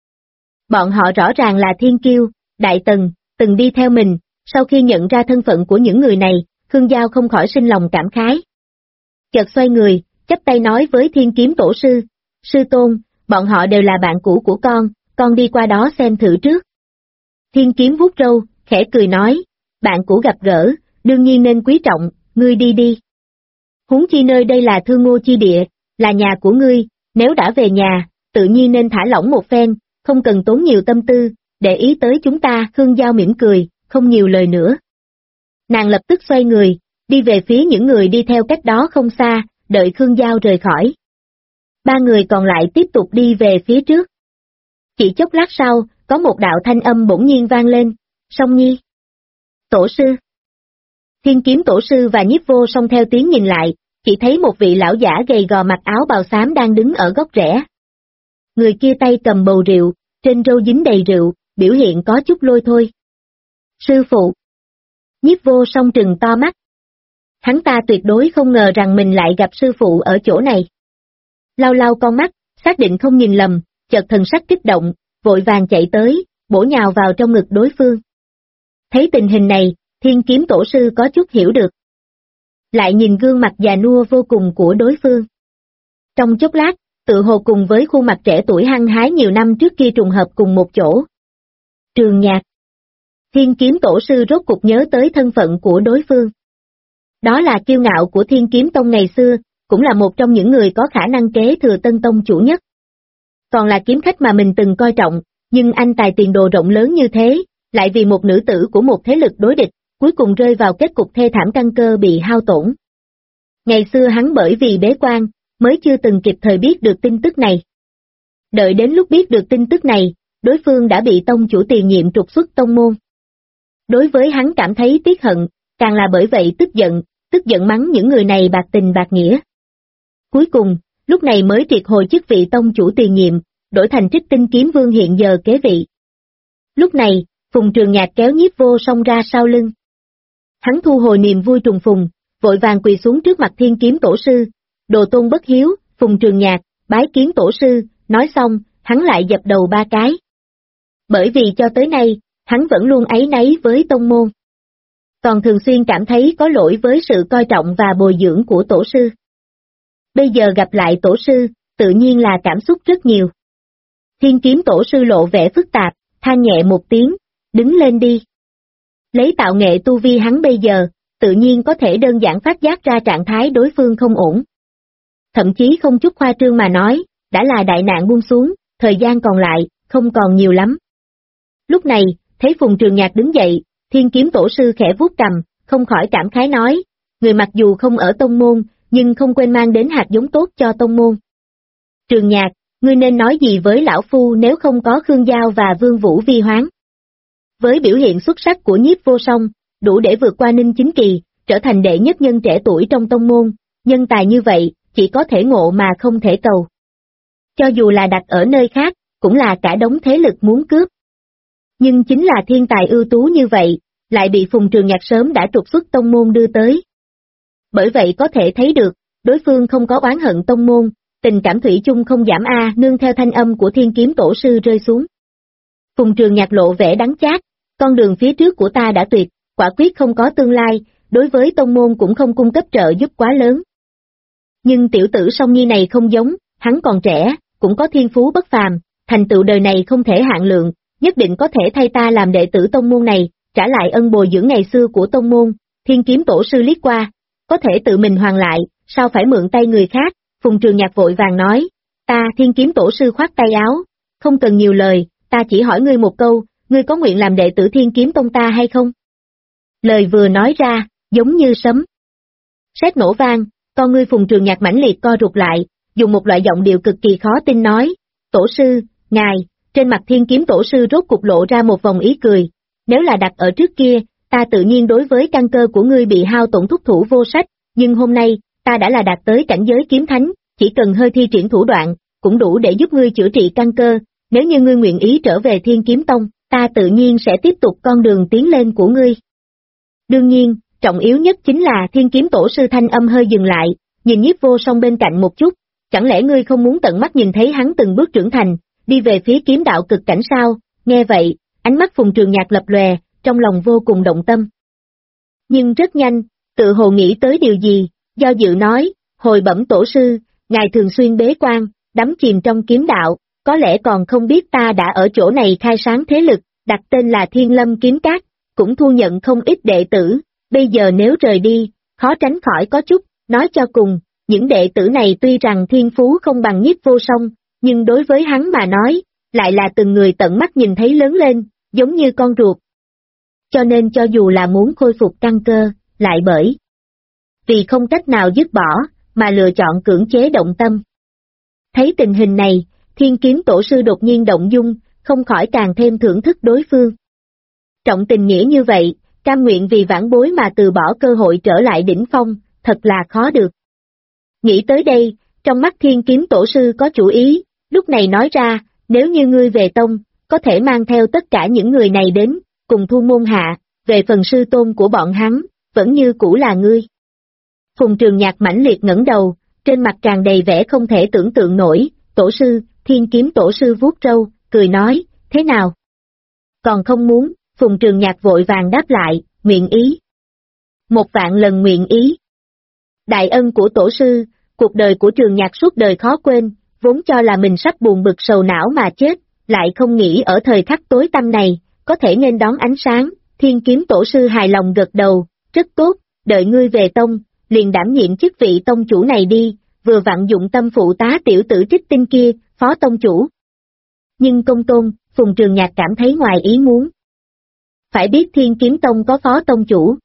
S2: Bọn họ rõ ràng là thiên kiêu, đại tần, từng đi theo mình, sau khi nhận ra thân phận của những người này, Khương Giao không khỏi sinh lòng cảm khái. Chợt xoay người, chắp tay nói với Thiên Kiếm Tổ sư, sư tôn, bọn họ đều là bạn cũ của con đi qua đó xem thử trước. Thiên Kiếm vuốt râu, khẽ cười nói, bạn cũ gặp gỡ, đương nhiên nên quý trọng, ngươi đi đi. Huống chi nơi đây là Thương Ngô chi địa, là nhà của ngươi, nếu đã về nhà, tự nhiên nên thả lỏng một phen, không cần tốn nhiều tâm tư, để ý tới chúng ta. Khương Giao mỉm cười, không nhiều lời nữa. Nàng lập tức xoay người, đi về phía những người đi theo cách đó không xa, đợi Khương Giao rời khỏi. Ba người còn lại tiếp tục đi về phía trước. Chỉ chốc lát sau, có một đạo thanh âm bỗng nhiên vang lên, Song Nhi. Tổ sư. Thiên Kiếm Tổ sư và Nhiếp Vô Song theo tiếng nhìn lại, chỉ thấy một vị lão giả gầy gò mặc áo bào xám đang đứng ở góc rẽ. Người kia tay cầm bầu rượu, trên râu dính đầy rượu, biểu hiện có chút lôi thôi. Sư phụ. Nhiếp Vô Song trừng to mắt. Hắn ta tuyệt đối không ngờ rằng mình lại gặp sư phụ ở chỗ này. Lau lau con mắt, xác định không nhìn lầm, chợt thần sắc kích động, vội vàng chạy tới, bổ nhào vào trong ngực đối phương. Thấy tình hình này, Thiên Kiếm Tổ sư có chút hiểu được. Lại nhìn gương mặt già nua vô cùng của đối phương. Trong chốc lát, tự hồ cùng với khuôn mặt trẻ tuổi hăng hái nhiều năm trước kia trùng hợp cùng một chỗ. Trường Nhạc. Thiên Kiếm Tổ sư rốt cục nhớ tới thân phận của đối phương. Đó là kiêu ngạo của Thiên Kiếm Tông ngày xưa, cũng là một trong những người có khả năng kế thừa Tân Tông chủ nhất. Còn là kiếm khách mà mình từng coi trọng, nhưng anh tài tiền đồ rộng lớn như thế, lại vì một nữ tử của một thế lực đối địch, cuối cùng rơi vào kết cục thê thảm, căn cơ bị hao tổn. Ngày xưa hắn bởi vì bế quan, mới chưa từng kịp thời biết được tin tức này. Đợi đến lúc biết được tin tức này, đối phương đã bị tông chủ tiền nhiệm trục xuất tông môn. Đối với hắn cảm thấy tiếc hận, càng là bởi vậy tức giận mắng những người này bạc tình bạc nghĩa. Cuối cùng, lúc này mới triệt hồi chức vị tông chủ tiền nhiệm, đổi thành Trích Tinh Kiếm Vương hiện giờ kế vị. Lúc này, Phùng Trường Nhạc kéo Nhiếp Vô Song ra sau lưng. Hắn thu hồi niềm vui trùng phùng, vội vàng quỳ xuống trước mặt Thiên Kiếm Tổ sư, đồ tôn bất hiếu, Phùng Trường Nhạc, bái kiến tổ sư, nói xong, hắn lại dập đầu 3 cái. Bởi vì cho tới nay, hắn vẫn luôn áy náy với tông môn. Còn thường xuyên cảm thấy có lỗi với sự coi trọng và bồi dưỡng của tổ sư. Bây giờ gặp lại tổ sư, tự nhiên là cảm xúc rất nhiều. Thiên Kiếm Tổ sư lộ vẻ phức tạp, than nhẹ một tiếng, đứng lên đi. Lấy tạo nghệ tu vi hắn bây giờ, tự nhiên có thể đơn giản phát giác ra trạng thái đối phương không ổn. Thậm chí không chút khoa trương mà nói, đã là đại nạn buông xuống, thời gian còn lại, không còn nhiều lắm. Lúc này, thấy Phùng Trường Nhạc đứng dậy, Thiên Kiếm Tổ sư khẽ vuốt cằm, không khỏi cảm khái nói, người mặc dù không ở tông môn, nhưng không quên mang đến hạt giống tốt cho tông môn. Trường Nhạc, ngươi nên nói gì với lão phu nếu không có Khương Giao và Vương Vũ vi hoán? Với biểu hiện xuất sắc của Nhiếp Vô Song, đủ để vượt qua Ninh Chính Kỳ, trở thành đệ nhất nhân trẻ tuổi trong tông môn, nhân tài như vậy, chỉ có thể ngộ mà không thể cầu. Cho dù là đặt ở nơi khác, cũng là cả đống thế lực muốn cướp. Nhưng chính là thiên tài ưu tú như vậy, lại bị Phùng Trường Nhạc sớm đã trục xuất tông môn đưa tới. Bởi vậy có thể thấy được, đối phương không có oán hận tông môn, tình cảm thủy chung không giảm nương theo thanh âm của Thiên Kiếm Tổ sư rơi xuống. Phùng Trường Nhạc lộ vẻ đắng chát, con đường phía trước của ta đã tuyệt, quả quyết không có tương lai, đối với tông môn cũng không cung cấp trợ giúp quá lớn. Nhưng tiểu tử Song Nhi này không giống, hắn còn trẻ, cũng có thiên phú bất phàm, thành tựu đời này không thể hạn lượng, nhất định có thể thay ta làm đệ tử tông môn này, trả lại ân bồi dưỡng ngày xưa của tông môn. Thiên Kiếm Tổ sư liếc qua, có thể tự mình hoàn lại, sao phải mượn tay người khác? Phùng Trường Nhạc vội vàng nói, ta Thiên Kiếm Tổ sư khoát tay áo, không cần nhiều lời, ta chỉ hỏi ngươi một câu, ngươi có nguyện làm đệ tử Thiên Kiếm Tông ta hay không? Lời vừa nói ra, giống như sấm sét nổ vang, con ngươi Phùng Trường Nhạc mãnh liệt co rụt lại, dùng một loại giọng điệu cực kỳ khó tin nói, tổ sư, ngài, trên mặt Thiên Kiếm Tổ sư rốt cục lộ ra một vòng ý cười, nếu là đặt ở trước kia, ta tự nhiên đối với căn cơ của ngươi bị hao tổn thúc thủ vô sách, nhưng hôm nay, ta đã là đạt tới cảnh giới kiếm thánh, chỉ cần hơi thi triển thủ đoạn, cũng đủ để giúp ngươi chữa trị căn cơ, nếu như ngươi nguyện ý trở về Thiên Kiếm Tông, ta tự nhiên sẽ tiếp tục con đường tiến lên của ngươi. Đương nhiên, trọng yếu nhất chính là Thiên Kiếm Tổ sư thanh âm hơi dừng lại, nhìn Nhiếp Vô Song bên cạnh một chút, chẳng lẽ ngươi không muốn tận mắt nhìn thấy hắn từng bước trưởng thành, đi về phía kiếm đạo cực cảnh sao? Nghe vậy, ánh mắt Phùng Trường Nhạc lập lòe, trong lòng vô cùng động tâm. Nhưng rất nhanh, tự hồ nghĩ tới điều gì, do dự nói, hồi bẩm tổ sư, ngài thường xuyên bế quan, đắm chìm trong kiếm đạo, có lẽ còn không biết ta đã ở chỗ này khai sáng thế lực, đặt tên là Thiên Lâm Kiếm Các, cũng thu nhận không ít đệ tử, bây giờ nếu rời đi, khó tránh khỏi có chút, nói cho cùng, những đệ tử này tuy rằng thiên phú không bằng Nhiếp Vô Song, nhưng đối với hắn mà nói, lại là từng người tận mắt nhìn thấy lớn lên, giống như con ruột. Cho nên cho dù là muốn khôi phục căn cơ, lại bởi vì không cách nào dứt bỏ, mà lựa chọn cưỡng chế động tâm. Thấy tình hình này, Thiên Kiếm Tổ sư đột nhiên động dung, không khỏi càng thêm thưởng thức đối phương. Trọng tình nghĩa như vậy, cam nguyện vì vãn bối mà từ bỏ cơ hội trở lại đỉnh phong, thật là khó được. Nghĩ tới đây, trong mắt Thiên Kiếm Tổ sư có chủ ý, lúc này nói ra, nếu như ngươi về tông, có thể mang theo tất cả những người này đến, cùng thu môn hạ, về phần sư tôn của bọn hắn, vẫn như cũ là ngươi. Phùng Trường Nhạc mãnh liệt ngẩng đầu, trên mặt tràn đầy vẻ không thể tưởng tượng nổi, tổ sư, Thiên Kiếm Tổ sư vuốt râu, cười nói, thế nào? Còn không muốn, Phùng Trường Nhạc vội vàng đáp lại, nguyện ý. 1.000 lần nguyện ý. Đại ân của tổ sư, cuộc đời của Trường Nhạc suốt đời khó quên, vốn cho là mình sắp buồn bực sầu não mà chết, lại không nghĩ ở thời khắc tối tăm này, có thể nên đón ánh sáng. Thiên Kiếm Tổ sư hài lòng gật đầu, rất tốt, đợi ngươi về tông, liền đảm nhiệm chức vị tông chủ này đi, vừa vặn dụng tâm phụ tá tiểu tử Trích Tinh kia, phó tông chủ. Nhưng công tôn, Phùng Trường Nhạc cảm thấy ngoài ý muốn. Phải biết Thiên Kiếm Tông có phó tông chủ.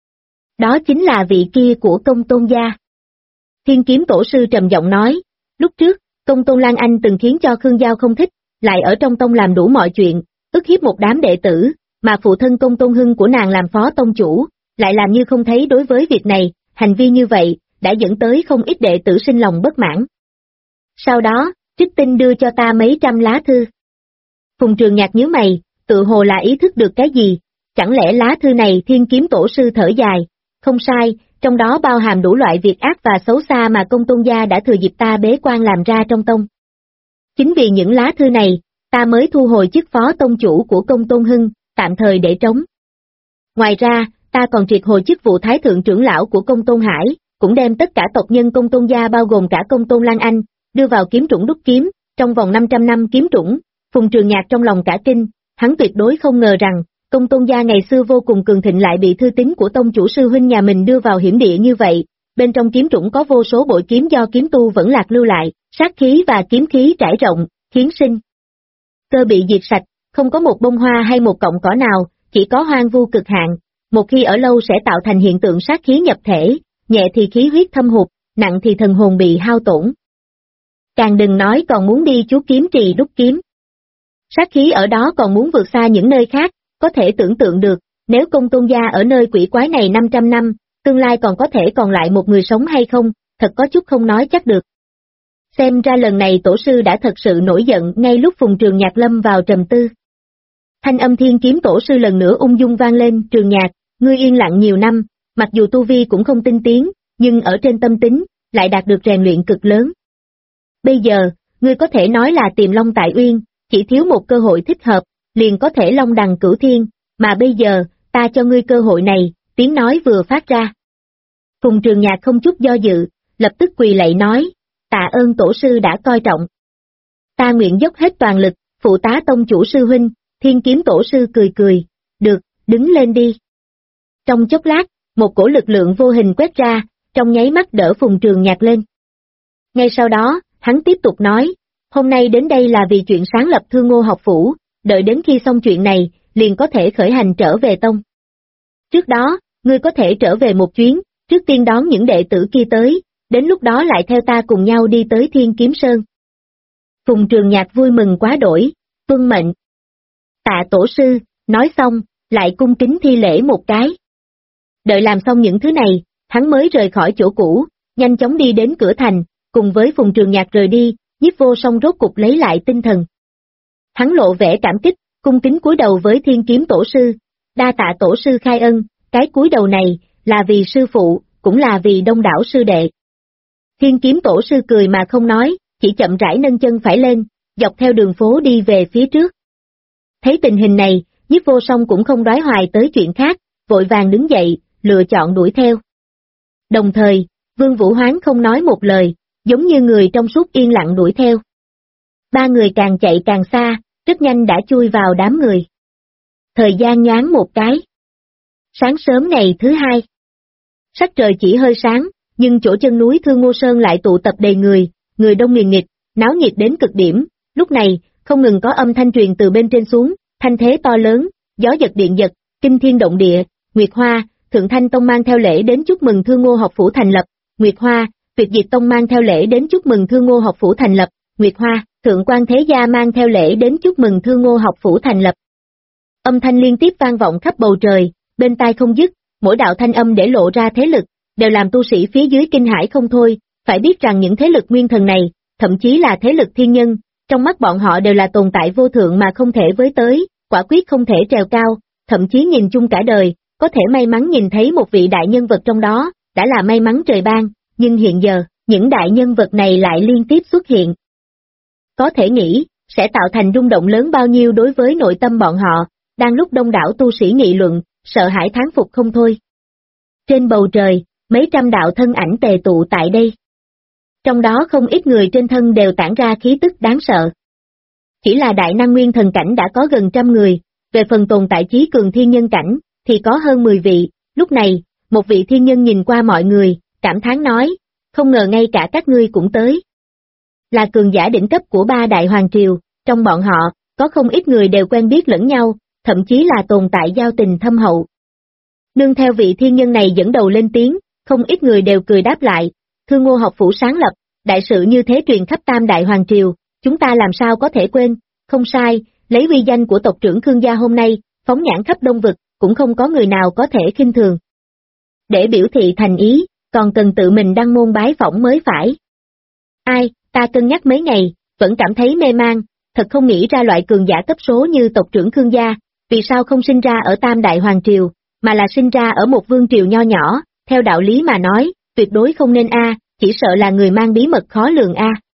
S2: Đó chính là vị kia của công tôn gia. Thiên Kiếm Tổ sư trầm giọng nói, lúc trước, công tôn Lan Anh từng khiến cho Khương Giao không thích, lại ở trong tông làm đủ mọi chuyện, ức hiếp một đám đệ tử, mà phụ thân công tôn Hưng của nàng làm phó tông chủ, lại làm như không thấy. Đối với việc này, hành vi như vậy, đã dẫn tới không ít đệ tử sinh lòng bất mãn. Sau đó, Trích Tinh đưa cho ta mấy trăm lá thư. Phùng Trường Nhạc nhíu mày, tự hồ là ý thức được cái gì, chẳng lẽ lá thư này Thiên Kiếm Tổ sư thở dài, không sai, trong đó bao hàm đủ loại việc ác và xấu xa mà công tôn gia đã thừa dịp ta bế quan làm ra trong tông. Chính vì những lá thư này, ta mới thu hồi chức phó tông chủ của công tôn Hưng, tạm thời để trống. Ngoài ra, ta còn triệt hồi chức vụ thái thượng trưởng lão của công tôn Hải, cũng đem tất cả tộc nhân công tôn gia bao gồm cả công tôn Lan Anh, đưa vào kiếm trũng đúc kiếm, trong vòng 500 năm kiếm trũng. Phùng Trường Nhạc trong lòng cả kinh, hắn tuyệt đối không ngờ rằng, công tôn gia ngày xưa vô cùng cường thịnh lại bị thư tín của tông chủ sư huynh nhà mình đưa vào hiểm địa như vậy, bên trong kiếm trũng có vô số bội kiếm do kiếm tu vẫn lạc lưu lại, sát khí và kiếm khí trải rộng, khiến sinh Cơ bị diệt sạch, không có một bông hoa hay một cọng cỏ nào, chỉ có hoang vu cực hạn, một khi ở lâu sẽ tạo thành hiện tượng sát khí nhập thể, nhẹ thì khí huyết thâm hụt, nặng thì thần hồn bị hao tổn. Càng đừng nói còn muốn đi chú kiếm trì đúc kiếm. Sát khí ở đó còn muốn vượt xa những nơi khác, có thể tưởng tượng được, nếu Công Tôn gia ở nơi quỷ quái này 500 năm, tương lai còn có thể còn lại một người sống hay không, thật có chút không nói chắc được. Xem ra lần này tổ sư đã thật sự nổi giận ngay lúc Phùng Trường Nhạc lâm vào trầm tư. Thanh âm Thiên Kiếm tổ sư lần nữa ung dung vang lên, Trường Nhạc, ngươi yên lặng nhiều năm, mặc dù tu vi cũng không tinh tiến, nhưng ở trên tâm tính, lại đạt được rèn luyện cực lớn. Bây giờ, ngươi có thể nói là tìm Long tại Uyên, chỉ thiếu một cơ hội thích hợp, liền có thể long đằng cửu thiên, mà bây giờ, ta cho ngươi cơ hội này, tiếng nói vừa phát ra. Phùng Trường Nhạc không chút do dự, lập tức quỳ lạy nói, tạ ơn tổ sư đã coi trọng. Ta nguyện dốc hết toàn lực, phụ tá tông chủ sư huynh. Thiên Kiếm tổ sư cười cười, được, đứng lên đi. Trong chốc lát, một cổ lực lượng vô hình quét ra, trong nháy mắt đỡ Phùng Trường Nhạc lên. Ngay sau đó, hắn tiếp tục nói, hôm nay đến đây là vì chuyện sáng lập Thương Ngô học phủ, đợi đến khi xong chuyện này, liền có thể khởi hành trở về tông. Trước đó, ngươi có thể trở về một chuyến, trước tiên đón những đệ tử kia tới, đến lúc đó lại theo ta cùng nhau đi tới Thiên Kiếm Sơn. Phùng Trường Nhạc vui mừng quá đổi, tuân mệnh. Tạ tổ sư, nói xong, lại cung kính thi lễ một cái. Đợi làm xong những thứ này, hắn mới rời khỏi chỗ cũ, nhanh chóng đi đến cửa thành, cùng với Phùng Trường Nhạc rời đi, Nhiếp Vô Song rốt cục lấy lại tinh thần. Hắn lộ vẻ cảm kích, cung kính cúi đầu với Thiên Kiếm tổ sư, đa tạ tổ sư khai ân, cái cúi đầu này, là vì sư phụ, cũng là vì đông đảo sư đệ. Thiên Kiếm tổ sư cười mà không nói, chỉ chậm rãi nâng chân phải lên, dọc theo đường phố đi về phía trước. Thấy tình hình này, Nhiếp Vô Song cũng không đoái hoài tới chuyện khác, vội vàng đứng dậy, lựa chọn đuổi theo. Đồng thời, Vương Vũ Hoán không nói một lời, giống như người trong suốt yên lặng đuổi theo. Ba người càng chạy càng xa, rất nhanh đã chui vào đám người. Thời gian nhoáng một cái. Sáng sớm ngày thứ hai. Sắc trời chỉ hơi sáng, nhưng chỗ chân núi Thương Ngô Sơn lại tụ tập đầy người đông nghìn nghịt, náo nhiệt đến cực điểm, lúc này, không ngừng có âm thanh truyền từ bên trên xuống, thanh thế to lớn, gió giật điện giật, kinh thiên động địa, Nguyệt Hoa, Thượng Thanh Tông mang theo lễ đến chúc mừng Thương Ngô học phủ thành lập, Nguyệt Hoa, Tuyệt Diệt Tông mang theo lễ đến chúc mừng Thương Ngô học phủ thành lập, Nguyệt Hoa, Thượng Quan Thế Gia mang theo lễ đến chúc mừng Thương Ngô học phủ thành lập. Âm thanh liên tiếp vang vọng khắp bầu trời, bên tai không dứt, mỗi đạo thanh âm để lộ ra thế lực, đều làm tu sĩ phía dưới kinh hãi không thôi, phải biết rằng những thế lực nguyên thần này, thậm chí là thế lực thiên nhân, trong mắt bọn họ đều là tồn tại vô thượng mà không thể với tới, quả quyết không thể trèo cao, thậm chí nhìn chung cả đời, có thể may mắn nhìn thấy một vị đại nhân vật trong đó, đã là may mắn trời ban, nhưng hiện giờ, những đại nhân vật này lại liên tiếp xuất hiện. Có thể nghĩ, sẽ tạo thành rung động lớn bao nhiêu đối với nội tâm bọn họ, đang lúc đông đảo tu sĩ nghị luận, sợ hãi thán phục không thôi. Trên bầu trời, mấy trăm đạo thân ảnh tề tụ tại đây. Trong đó không ít người trên thân đều tản ra khí tức đáng sợ. Chỉ là đại năng nguyên thần cảnh đã có gần 100 người, về phần tồn tại chí cường thiên nhân cảnh, thì có hơn 10 vị, lúc này, một vị thiên nhân nhìn qua mọi người, cảm thán nói, không ngờ ngay cả các ngươi cũng tới. Là cường giả đỉnh cấp của ba đại hoàng triều, trong bọn họ, có không ít người đều quen biết lẫn nhau, thậm chí là tồn tại giao tình thâm hậu. Nương theo vị thiên nhân này dẫn đầu lên tiếng, không ít người đều cười đáp lại, Thương Ngô học phủ sáng lập, đại sự như thế truyền khắp tam đại hoàng triều, chúng ta làm sao có thể quên, không sai, lấy uy danh của tộc trưởng Khương gia hôm nay, phóng nhãn khắp Đông Vực, cũng không có người nào có thể khinh thường. Để biểu thị thành ý, còn cần tự mình đăng môn bái phỏng mới phải. Ai, ta cân nhắc mấy ngày, vẫn cảm thấy mê man, thật không nghĩ ra loại cường giả cấp số như tộc trưởng Khương gia, vì sao không sinh ra ở tam đại hoàng triều, mà là sinh ra ở một vương triều nho nhỏ, theo đạo lý mà nói, tuyệt đối không nên chỉ sợ là người mang bí mật khó lường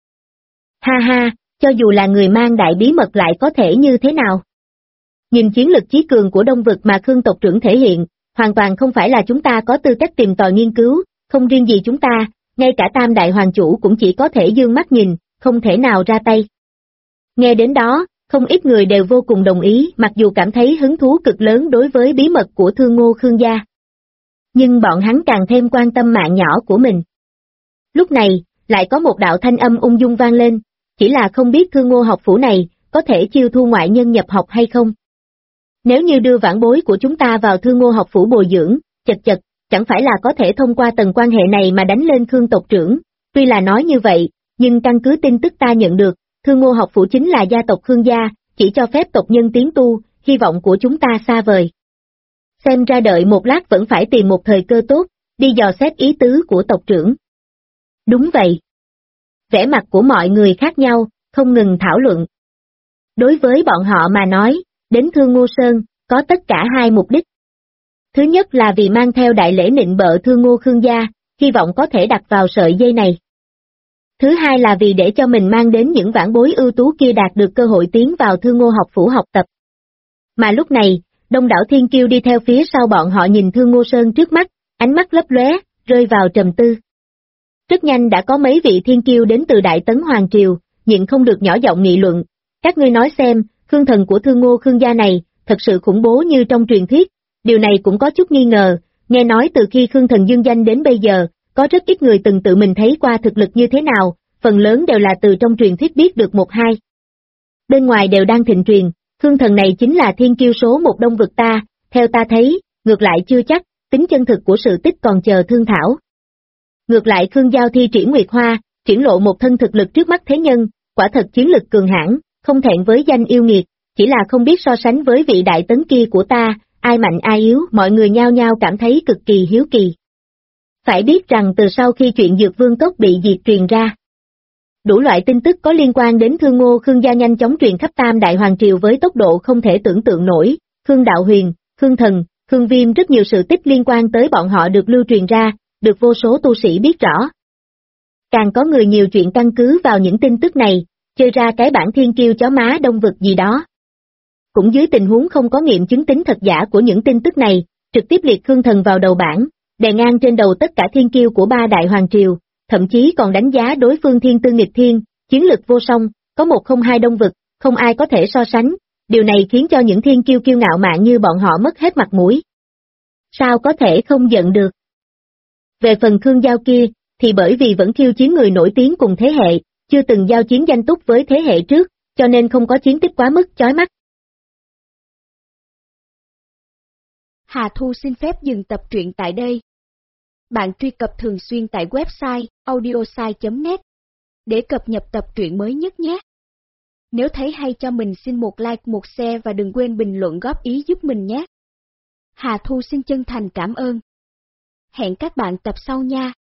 S2: Ha ha, cho dù là người mang đại bí mật lại có thể như thế nào? Nhìn chiến lực chí cường của Đông Vực mà Khương tộc trưởng thể hiện, hoàn toàn không phải là chúng ta có tư cách tìm tòi nghiên cứu, không riêng gì chúng ta, ngay cả tam đại hoàng chủ cũng chỉ có thể dương mắt nhìn, không thể nào ra tay. Nghe đến đó, không ít người đều vô cùng đồng ý, mặc dù cảm thấy hứng thú cực lớn đối với bí mật của Thương Ngô Khương gia. Nhưng bọn hắn càng thêm quan tâm mạng nhỏ của mình. Lúc này, lại có một đạo thanh âm ung dung vang lên, chỉ là không biết Thương Ngô học phủ này, có thể chiêu thu ngoại nhân nhập học hay không? Nếu như đưa vãn bối của chúng ta vào Thương Ngô học phủ bồi dưỡng, chật, chẳng phải là có thể thông qua tầng quan hệ này mà đánh lên Khương tộc trưởng. Tuy là nói như vậy, nhưng căn cứ tin tức ta nhận được, Thương Ngô học phủ chính là gia tộc Khương gia, chỉ cho phép tộc nhân tiến tu, hy vọng của chúng ta xa vời. Xem ra đợi một lát vẫn phải tìm một thời cơ tốt, đi dò xét ý tứ của tộc trưởng. Đúng vậy. Vẻ mặt của mọi người khác nhau, không ngừng thảo luận. Đối với bọn họ mà nói, đến Thương Ngô Sơn, có tất cả hai mục đích. Thứ nhất là vì mang theo đại lễ nịnh bợ Thương Ngô Khương gia, hy vọng có thể đặt vào sợi dây này. Thứ hai là vì để cho mình mang đến những vãn bối ưu tú kia đạt được cơ hội tiến vào Thương Ngô học phủ học tập. Mà lúc này, đông đảo thiên kiêu đi theo phía sau bọn họ nhìn Thương Ngô Sơn trước mắt, ánh mắt lấp lóe, rơi vào trầm tư. Rất nhanh đã có mấy vị thiên kiêu đến từ Đại Tấn Hoàng Triều, nhịn không được nhỏ giọng nghị luận. Các ngươi nói xem, Khương thần của Thương Ngô Khương gia này, thật sự khủng bố như trong truyền thuyết, điều này cũng có chút nghi ngờ, nghe nói từ khi Khương thần dương danh đến bây giờ, có rất ít người từng tự mình thấy qua thực lực như thế nào, phần lớn đều là từ trong truyền thuyết biết được một hai. Bên ngoài đều đang thịnh truyền, Khương thần này chính là thiên kiêu số một đông vực ta, theo ta thấy, ngược lại chưa chắc, tính chân thực của sự tích còn chờ thương thảo. Ngược lại Khương Giao thi triển Nguyệt Hoa, triển lộ một thân thực lực trước mắt thế nhân, quả thật chiến lực cường hãn, không thẹn với danh yêu nghiệt, chỉ là không biết so sánh với vị Đại Tấn kia của ta, ai mạnh ai yếu, mọi người nhao nhao cảm thấy cực kỳ hiếu kỳ. Phải biết rằng từ sau khi chuyện Dược Vương Cốc bị diệt truyền ra, đủ loại tin tức có liên quan đến Thương Ngô Khương gia nhanh chóng truyền khắp Tam Đại Hoàng Triều với tốc độ không thể tưởng tượng nổi, Khương Đạo Huyền, Khương Thần, Khương Viêm rất nhiều sự tích liên quan tới bọn họ được lưu truyền ra, được vô số tu sĩ biết rõ. Càng có người nhiều chuyện căn cứ vào những tin tức này, chơi ra cái bản thiên kiêu chó má đông vực gì đó. Cũng dưới tình huống không có nghiệm chứng tính thật giả của những tin tức này, trực tiếp liệt Khương Thần vào đầu bảng, đè ngang trên đầu tất cả thiên kiêu của ba Đại Hoàng Triều, thậm chí còn đánh giá đối phương thiên tư nghịch thiên, chiến lực vô song, có một không hai đông vực, không ai có thể so sánh, điều này khiến cho những thiên kiêu kiêu ngạo mạn như bọn họ mất hết mặt mũi. Sao có thể không giận được? Về phần Khương Giao kia, thì bởi vì vẫn khiêu chiến người nổi tiếng cùng thế hệ, chưa từng giao chiến danh túc với thế hệ trước, cho nên không có chiến tích quá mức chói mắt.
S1: Hà Thu xin phép dừng tập truyện tại đây. Bạn truy cập thường xuyên tại website audiosai.net để cập nhật tập truyện mới nhất nhé. Nếu thấy hay cho mình xin một like, một share và đừng quên bình luận góp ý giúp mình nhé. Hà Thu xin chân thành cảm ơn. Hẹn các bạn tập sau nha.